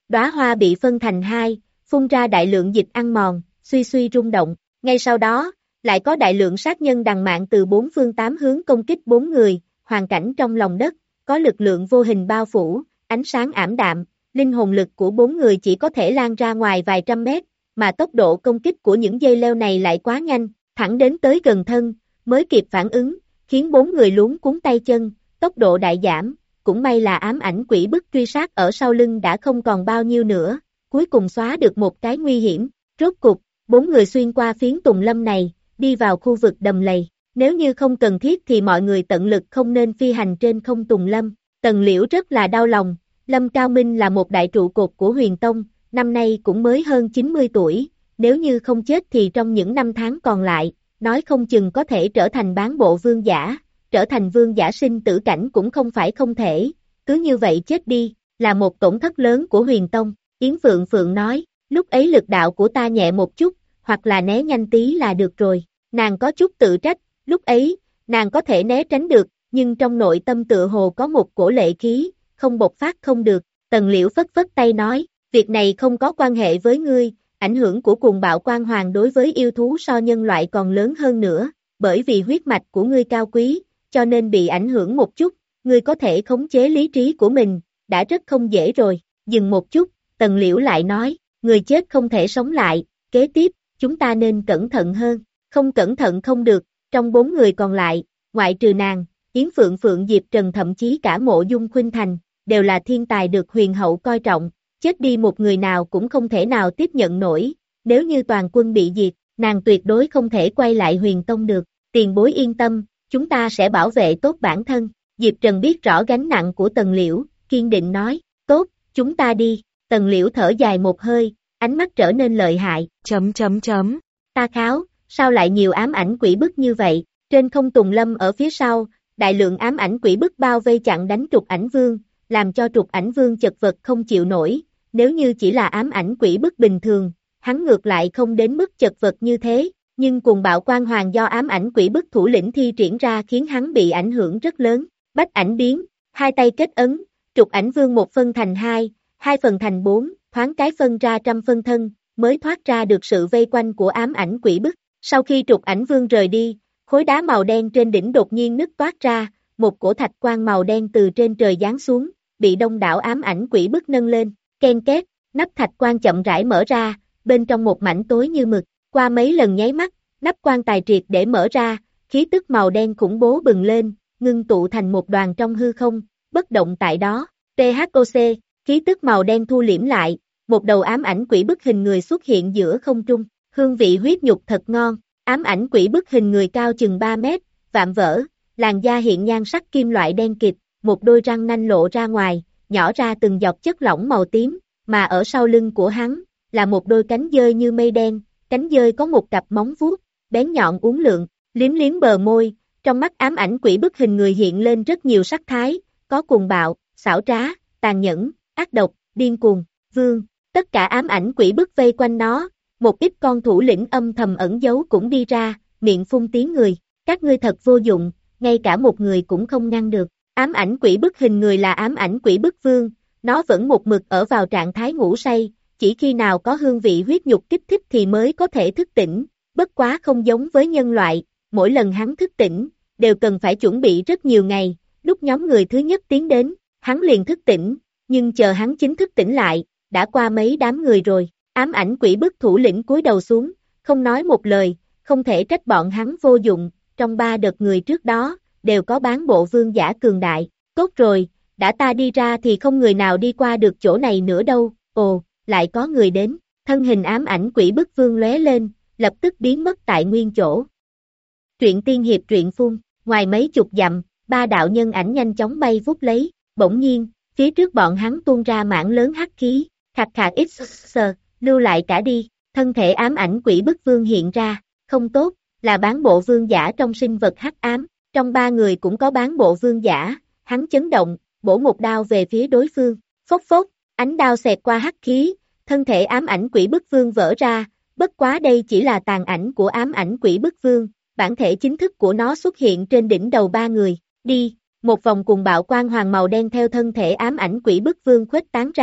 đóa hoa bị phân thành hai, phun ra đại lượng dịch ăn mòn, suy suy rung động. Ngay sau đó, lại có đại lượng sát nhân đằng mạn từ bốn phương tám hướng công kích bốn người, hoàn cảnh trong lòng đất, có lực lượng vô hình bao phủ, ánh sáng ảm đạm, linh hồn lực của bốn người chỉ có thể lan ra ngoài vài trăm mét, mà tốc độ công kích của những dây leo này lại quá nhanh, thẳng đến tới gần thân, mới kịp phản ứng, khiến bốn người luống cuống tay chân, tốc độ đại giảm, cũng may là ám ảnh quỷ bức truy sát ở sau lưng đã không còn bao nhiêu nữa, cuối cùng xóa được một cái nguy hiểm, rốt cục, bốn người xuyên qua phiến tùng lâm này, đi vào khu vực đầm lầy, nếu như không cần thiết thì mọi người tận lực không nên phi hành trên không tùng lâm, Tần Liễu rất là đau lòng, Lâm Cao Minh là một đại trụ cột của Huyền Tông, năm nay cũng mới hơn chín mươi tuổi, nếu như không chết thì trong những năm tháng còn lại, nói không chừng có thể trở thành bán bộ vương giả, trở thành vương giả sinh tử cảnh cũng không phải không thể, cứ như vậy chết đi, là một tổn thất lớn của Huyền Tông, Yến Phượng Phượng nói, lúc ấy lực đạo của ta nhẹ một chút, hoặc là né nhanh tí là được rồi, nàng có chút tự trách, lúc ấy, nàng có thể né tránh được, nhưng trong nội tâm tựa hồ có một cổ lệ khí, không bộc phát không được, Tần Liễu phất phất tay nói, việc này không có quan hệ với ngươi, ảnh hưởng của cuồng bạo quan hoàng đối với yêu thú so nhân loại còn lớn hơn nữa, bởi vì huyết mạch của ngươi cao quý, cho nên bị ảnh hưởng một chút, ngươi có thể khống chế lý trí của mình, đã rất không dễ rồi, dừng một chút, Tần Liễu lại nói, người chết không thể sống lại, kế tiếp, chúng ta nên cẩn thận hơn, không cẩn thận không được, trong bốn người còn lại, ngoại trừ nàng, Yến Phượng Phượng Diệp Trần thậm chí cả Mộ Dung Khuynh Thành, đều là thiên tài được huyền hậu coi trọng, chết đi một người nào cũng không thể nào tiếp nhận nổi, nếu như toàn quân bị diệt, nàng tuyệt đối không thể quay lại Huyền Tông được, tiền bối yên tâm, chúng ta sẽ bảo vệ tốt bản thân, Diệp Trần biết rõ gánh nặng của Tần Liễu, kiên định nói, tốt, chúng ta đi, Tần Liễu thở dài một hơi, ánh mắt trở nên lợi hại, chấm chấm chấm, ta kháo, sao lại nhiều ám ảnh quỷ bức như vậy, trên không tùng lâm ở phía sau, đại lượng ám ảnh quỷ bức bao vây chặn đánh trục ảnh vương, làm cho trục ảnh vương chật vật không chịu nổi, nếu như chỉ là ám ảnh quỷ bức bình thường, hắn ngược lại không đến mức chật vật như thế, nhưng cuồng bạo quan hoàng do ám ảnh quỷ bức thủ lĩnh thi triển ra khiến hắn bị ảnh hưởng rất lớn, bách ảnh biến, hai tay kết ấn, trục ảnh vương một phân thành hai, hai phần thành bốn, thoáng cái phân ra trăm phân thân, mới thoát ra được sự vây quanh của ám ảnh quỷ bức, sau khi trục ảnh vương rời đi, khối đá màu đen trên đỉnh đột nhiên nứt toát ra, một cổ thạch quang màu đen từ trên trời giáng xuống, bị đông đảo ám ảnh quỷ bức nâng lên, ken két, nắp thạch quang chậm rãi mở ra, bên trong một mảnh tối như mực, qua mấy lần nháy mắt, nắp quan tài triệt để mở ra, khí tức màu đen khủng bố bừng lên, ngưng tụ thành một đoàn trong hư không, bất động tại đó, tê hát o xê, khí tức màu đen thu liễm lại, một đầu ám ảnh quỷ bức hình người xuất hiện giữa không trung, hương vị huyết nhục thật ngon, ám ảnh quỷ bức hình người cao chừng ba mét, vạm vỡ, làn da hiện nhan sắc kim loại đen kịt, một đôi răng nanh lộ ra ngoài, nhỏ ra từng giọt chất lỏng màu tím, mà ở sau lưng của hắn, là một đôi cánh dơi như mây đen, cánh dơi có một cặp móng vuốt, bén nhọn uốn lượn, liếm liếm bờ môi, trong mắt ám ảnh quỷ bức hình người hiện lên rất nhiều sắc thái, có cuồng bạo, xảo trá, tàn nhẫn, ác độc, điên cuồng, vương, tất cả ám ảnh quỷ bức vây quanh nó, một ít con thủ lĩnh âm thầm ẩn giấu cũng đi ra, miệng phun tiếng người, các ngươi thật vô dụng, ngay cả một người cũng không ngăn được, ám ảnh quỷ bức hình người là ám ảnh quỷ bức vương, nó vẫn một mực ở vào trạng thái ngủ say, chỉ khi nào có hương vị huyết nhục kích thích thì mới có thể thức tỉnh, bất quá không giống với nhân loại, mỗi lần hắn thức tỉnh, đều cần phải chuẩn bị rất nhiều ngày, lúc nhóm người thứ nhất tiến đến, hắn liền thức tỉnh, nhưng chờ hắn chính thức tỉnh lại, đã qua mấy đám người rồi, ám ảnh quỷ bức thủ lĩnh cúi đầu xuống, không nói một lời, không thể trách bọn hắn vô dụng, trong ba đợt người trước đó, đều có bán bộ vương giả cường đại, tốt rồi, đã ta đi ra thì không người nào đi qua được chỗ này nữa đâu, ồ, lại có người đến, thân hình ám ảnh quỷ bức vương lóe lên, lập tức biến mất tại nguyên chỗ. Truyện tiên hiệp truyện phun, ngoài mấy chục dặm, ba đạo nhân ảnh nhanh chóng bay vút lấy, bỗng nhiên, phía trước bọn hắn tuôn ra mảng lớn hắc khí, khạc khạc ít sờ, lưu lại cả đi, thân thể ám ảnh quỷ bức vương hiện ra, không tốt, là bán bộ vương giả trong sinh vật hắc ám, trong ba người cũng có bán bộ vương giả, hắn chấn động, bổ một đao về phía đối phương, phốc phốc, ánh đao xẹt qua hắc khí, thân thể ám ảnh quỷ bức vương vỡ ra, bất quá đây chỉ là tàn ảnh của ám ảnh quỷ bức vương, bản thể chính thức của nó xuất hiện trên đỉnh đầu ba người, đi, một vòng cuồng bạo quang hoàng màu đen theo thân thể ám ảnh quỷ bức vương khuếch tán ra,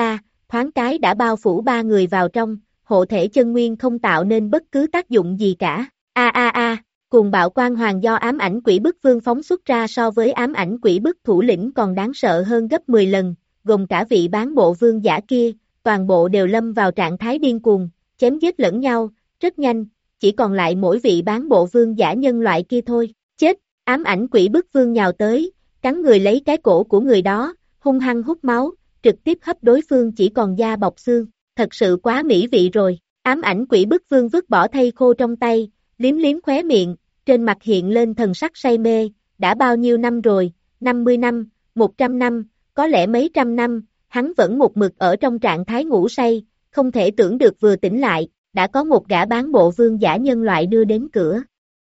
thoáng cái đã bao phủ ba người vào trong, hộ thể chân nguyên không tạo nên bất cứ tác dụng gì cả. A a a, cuồng bạo quang hoàng do ám ảnh quỷ bức vương phóng xuất ra so với ám ảnh quỷ bức thủ lĩnh còn đáng sợ hơn gấp mười lần, gồm cả vị bán bộ vương giả kia, toàn bộ đều lâm vào trạng thái điên cuồng, chém giết lẫn nhau, rất nhanh, chỉ còn lại mỗi vị bán bộ vương giả nhân loại kia thôi. Chết, ám ảnh quỷ bức vương nhào tới, cắn người lấy cái cổ của người đó, hung hăng hút máu, trực tiếp hấp đối phương chỉ còn da bọc xương, thật sự quá mỹ vị rồi. Ám ảnh quỷ bức vương vứt bỏ thây khô trong tay, liếm liếm khóe miệng, trên mặt hiện lên thần sắc say mê, đã bao nhiêu năm rồi, năm mươi năm, một trăm năm, có lẽ mấy trăm năm, hắn vẫn một mực ở trong trạng thái ngủ say, không thể tưởng được vừa tỉnh lại, đã có một gã bán bộ vương giả nhân loại đưa đến cửa.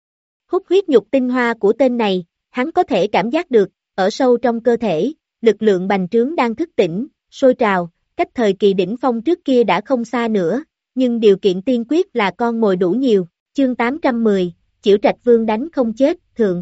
Hút huyết nhục tinh hoa của tên này, hắn có thể cảm giác được, ở sâu trong cơ thể, lực lượng bành trướng đang thức tỉnh, sôi trào, cách thời kỳ đỉnh phong trước kia đã không xa nữa, nhưng điều kiện tiên quyết là con mồi đủ nhiều. Chương tám trăm mười, Chiểu Trạch Vương đánh không chết, thường.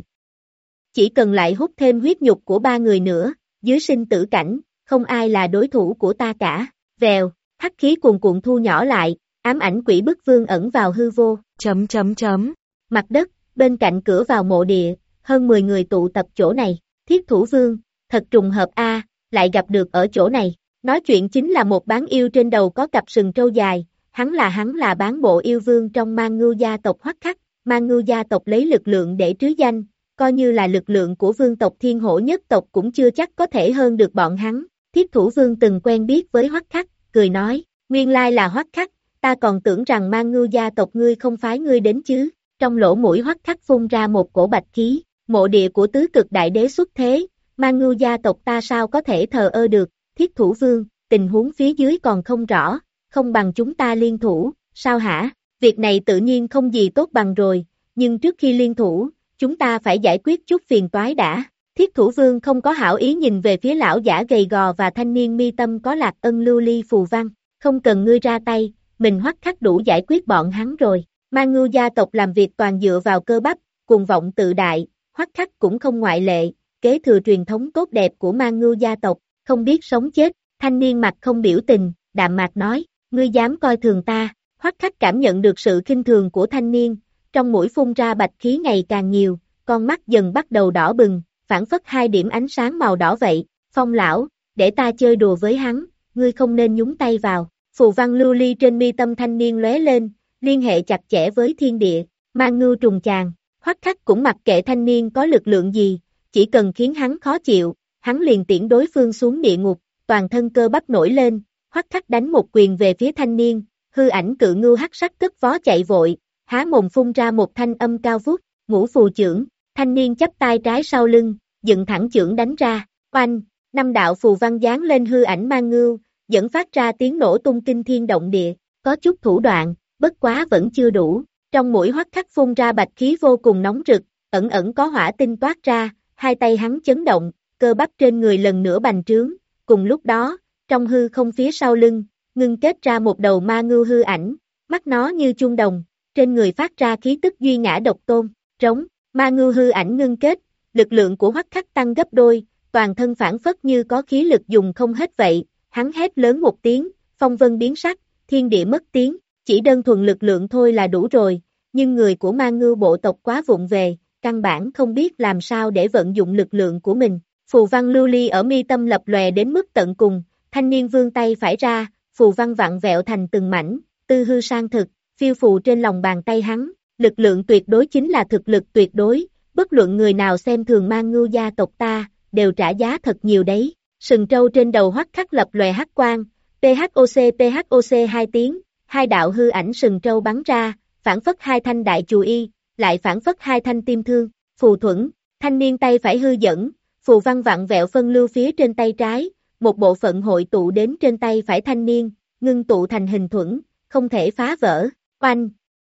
Chỉ cần lại hút thêm huyết nhục của ba người nữa, dưới sinh tử cảnh, không ai là đối thủ của ta cả. Vèo, hắc khí cuồn cuộn thu nhỏ lại, ám ảnh quỷ bức vương ẩn vào hư vô. Chấm chấm chấm. Mặt đất, bên cạnh cửa vào mộ địa, hơn mười người tụ tập chỗ này. Thiết Thủ Vương, thật trùng hợp a, lại gặp được ở chỗ này. Nói chuyện chính là một bán yêu trên đầu có cặp sừng trâu dài, hắn là hắn là bán bộ yêu vương trong Man Ngưu gia tộc Hoắc Khắc. Man Ngưu gia tộc lấy lực lượng để trứ danh, coi như là lực lượng của vương tộc Thiên Hổ nhất tộc cũng chưa chắc có thể hơn được bọn hắn. Thiết Thủ Vương từng quen biết với Hoắc Khắc, cười nói, nguyên lai là Hoắc Khắc, ta còn tưởng rằng Man Ngưu gia tộc ngươi không phái ngươi đến chứ. Trong lỗ mũi Hoắc Khắc phun ra một cổ bạch khí, mộ địa của tứ cực đại đế xuất thế, Man Ngưu gia tộc ta sao có thể thờ ơ được. Thiết Thủ Vương, tình huống phía dưới còn không rõ, không bằng chúng ta liên thủ, sao hả? Việc này tự nhiên không gì tốt bằng rồi, nhưng trước khi liên thủ, chúng ta phải giải quyết chút phiền toái đã. Thiết Thủ Vương không có hảo ý nhìn về phía lão giả gầy gò và thanh niên mi tâm có lạc ân lưu ly phù văn, không cần ngươi ra tay, mình Hoắc Khắc đủ giải quyết bọn hắn rồi. Man Ngưu gia tộc làm việc toàn dựa vào cơ bắp, cuồng vọng tự đại, Hoắc Khắc cũng không ngoại lệ, kế thừa truyền thống tốt đẹp của Man Ngưu gia tộc, không biết sống chết. Thanh niên mặt không biểu tình, đạm mạc nói, ngươi dám coi thường ta. Hoắc Khắc cảm nhận được sự khinh thường của thanh niên, trong mũi phun ra bạch khí ngày càng nhiều, con mắt dần bắt đầu đỏ bừng, phản phất hai điểm ánh sáng màu đỏ vậy. Phong lão, để ta chơi đùa với hắn, ngươi không nên nhúng tay vào. Phù văn lưu ly trên mi tâm thanh niên lóe lên, liên hệ chặt chẽ với thiên địa. Man Ngưu trùng chàng, Hoắc Khắc cũng mặc kệ thanh niên có lực lượng gì, chỉ cần khiến hắn khó chịu, hắn liền tiễn đối phương xuống địa ngục. Toàn thân cơ bắp nổi lên, Hoắc Khắc đánh một quyền về phía thanh niên, hư ảnh cự ngưu hắc sắc cất vó chạy vội, há mồm phun ra một thanh âm cao vút, ngũ phù chưởng. Thanh niên chắp tay trái sau lưng, dựng thẳng chưởng đánh ra, oanh, năm đạo phù văn dán lên hư ảnh Man Ngưu, dẫn phát ra tiếng nổ tung kinh thiên động địa, có chút thủ đoạn, bất quá vẫn chưa đủ. Trong mũi Hoắc Khắc phun ra bạch khí vô cùng nóng rực, ẩn ẩn có hỏa tinh toát ra, hai tay hắn chấn động, cơ bắp trên người lần nữa bành trướng. Cùng lúc đó, trong hư không phía sau lưng, ngưng kết ra một đầu ma ngưu hư ảnh, mắt nó như chuông đồng, trên người phát ra khí tức duy ngã độc tôn, trống, ma ngưu hư ảnh ngưng kết, lực lượng của Hoắc Khắc tăng gấp đôi, toàn thân phản phất như có khí lực dùng không hết vậy, hắn hét lớn một tiếng, phong vân biến sắc, thiên địa mất tiếng, chỉ đơn thuần lực lượng thôi là đủ rồi, nhưng người của ma ngưu bộ tộc quá vụng về, căn bản không biết làm sao để vận dụng lực lượng của mình. Phù văn lưu ly ở mi tâm lập lòe đến mức tận cùng, thanh niên vươn tay phải ra, phù văn vặn vẹo thành từng mảnh, tư hư sang thực, phiêu phù trên lòng bàn tay hắn, lực lượng tuyệt đối chính là thực lực tuyệt đối, bất luận người nào xem thường Man Ngưu gia tộc ta, đều trả giá thật nhiều đấy. Sừng trâu trên đầu Hoắc Khắc lập lòe hắc quang, pê hát o xê pê hát o xê hai tiếng, hai đạo hư ảnh sừng trâu bắn ra, phản phất hai thanh đại chù y, lại phản phất hai thanh tim thương, phù thuẫn, thanh niên tay phải hư dẫn. Phù văn vặn vẹo phân lưu phía trên tay trái, một bộ phận hội tụ đến trên tay phải thanh niên, ngưng tụ thành hình thuẫn, không thể phá vỡ. Oanh!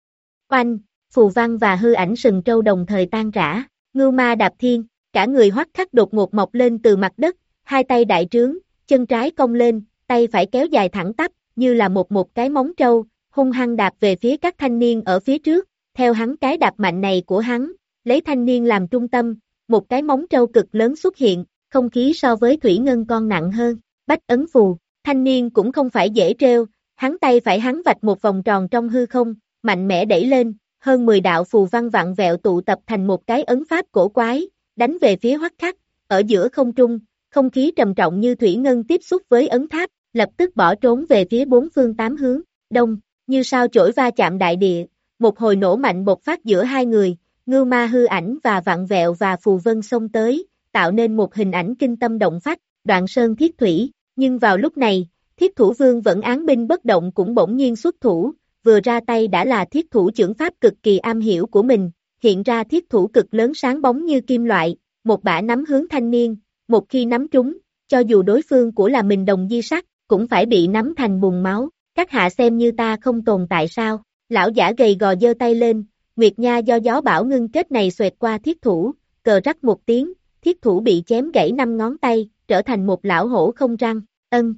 Oanh! Phù văn và hư ảnh sừng trâu đồng thời tan rã, ngưu ma đạp thiên, cả người Hoắc Khắc đột ngột mọc lên từ mặt đất, hai tay đại trướng, chân trái cong lên, tay phải kéo dài thẳng tắp, như là một một cái móng trâu, hung hăng đạp về phía các thanh niên ở phía trước, theo hắn cái đạp mạnh này của hắn, lấy thanh niên làm trung tâm. Một cái móng trâu cực lớn xuất hiện, không khí so với thủy ngân con nặng hơn, bách ấn phù, Thanh niên cũng không phải dễ trêu, hắn tay phải hắn vạch một vòng tròn trong hư không, mạnh mẽ đẩy lên, hơn mười đạo phù văn vặn vẹo tụ tập thành một cái ấn pháp cổ quái, đánh về phía Hoắc Khắc, ở giữa không trung, không khí trầm trọng như thủy ngân tiếp xúc với ấn tháp, lập tức bỏ trốn về phía bốn phương tám hướng, đông, như sao chổi va chạm đại địa, một hồi nổ mạnh bộc phát giữa hai người, ngưu ma hư ảnh và vặn vẹo và phù vân xông tới, tạo nên một hình ảnh kinh tâm động phách, Đoạn Sơn Thiết Thủy, nhưng vào lúc này, Thiết Thủ Vương vẫn án binh bất động cũng bỗng nhiên xuất thủ, vừa ra tay đã là thiết thủ chưởng pháp cực kỳ am hiểu của mình, hiện ra thiết thủ cực lớn sáng bóng như kim loại, một bả nắm hướng thanh niên, một khi nắm trúng, cho dù đối phương của là mình đồng di sắc, cũng phải bị nắm thành bùn máu, các hạ xem như ta không tồn tại sao, lão giả gầy gò giơ tay lên, Nguyệt Nha do gió bão ngưng kết này xoẹt qua thiết thủ, cờ rắc một tiếng, thiết thủ bị chém gãy năm ngón tay, trở thành một lão hổ không răng, ân.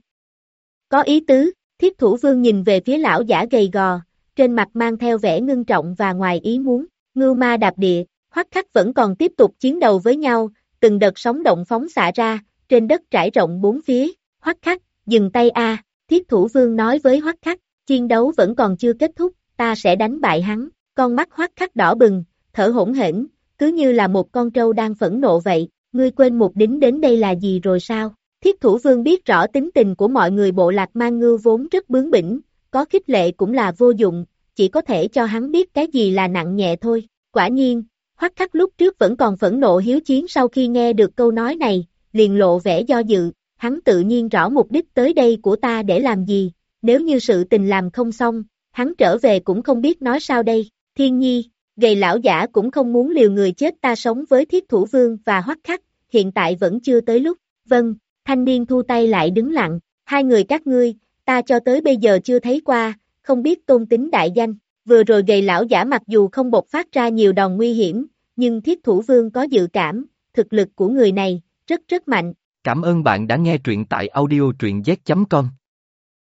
Có ý tứ, Thiết Thủ Vương nhìn về phía lão giả gầy gò, trên mặt mang theo vẻ ngưng trọng và ngoài ý muốn, ngưu ma đạp địa, Hoắc Khắc vẫn còn tiếp tục chiến đấu với nhau, từng đợt sóng động phóng xạ ra, trên đất trải rộng bốn phía, Hoắc Khắc, dừng tay a, Thiết Thủ Vương nói với Hoắc Khắc, chiến đấu vẫn còn chưa kết thúc, ta sẽ đánh bại hắn, con mắt Hoắc Khắc đỏ bừng, thở hổn hển, cứ như là một con trâu đang phẫn nộ vậy, ngươi quên mục đích đến đây là gì rồi sao? Thiết Thủ Vương biết rõ tính tình của mọi người bộ lạc mang ngưu vốn rất bướng bỉnh, có khích lệ cũng là vô dụng, chỉ có thể cho hắn biết cái gì là nặng nhẹ thôi. Quả nhiên, Hoắc Khắc lúc trước vẫn còn phẫn nộ hiếu chiến sau khi nghe được câu nói này, liền lộ vẻ do dự, hắn tự nhiên rõ mục đích tới đây của ta để làm gì, nếu như sự tình làm không xong, hắn trở về cũng không biết nói sao đây. Thiên Nhi, gầy lão giả cũng không muốn liều người chết ta sống với Thiết Thủ Vương và Hoắc Khắc, hiện tại vẫn chưa tới lúc. Vâng. Thanh niên thu tay lại đứng lặng, hai người các ngươi, ta cho tới bây giờ chưa thấy qua, không biết tôn tính đại danh, vừa rồi gầy lão giả mặc dù không bộc phát ra nhiều đòn nguy hiểm, nhưng Thiết Thủ Vương có dự cảm, thực lực của người này, rất rất mạnh. Cảm ơn bạn đã nghe truyện tại audio truyện z chấm com.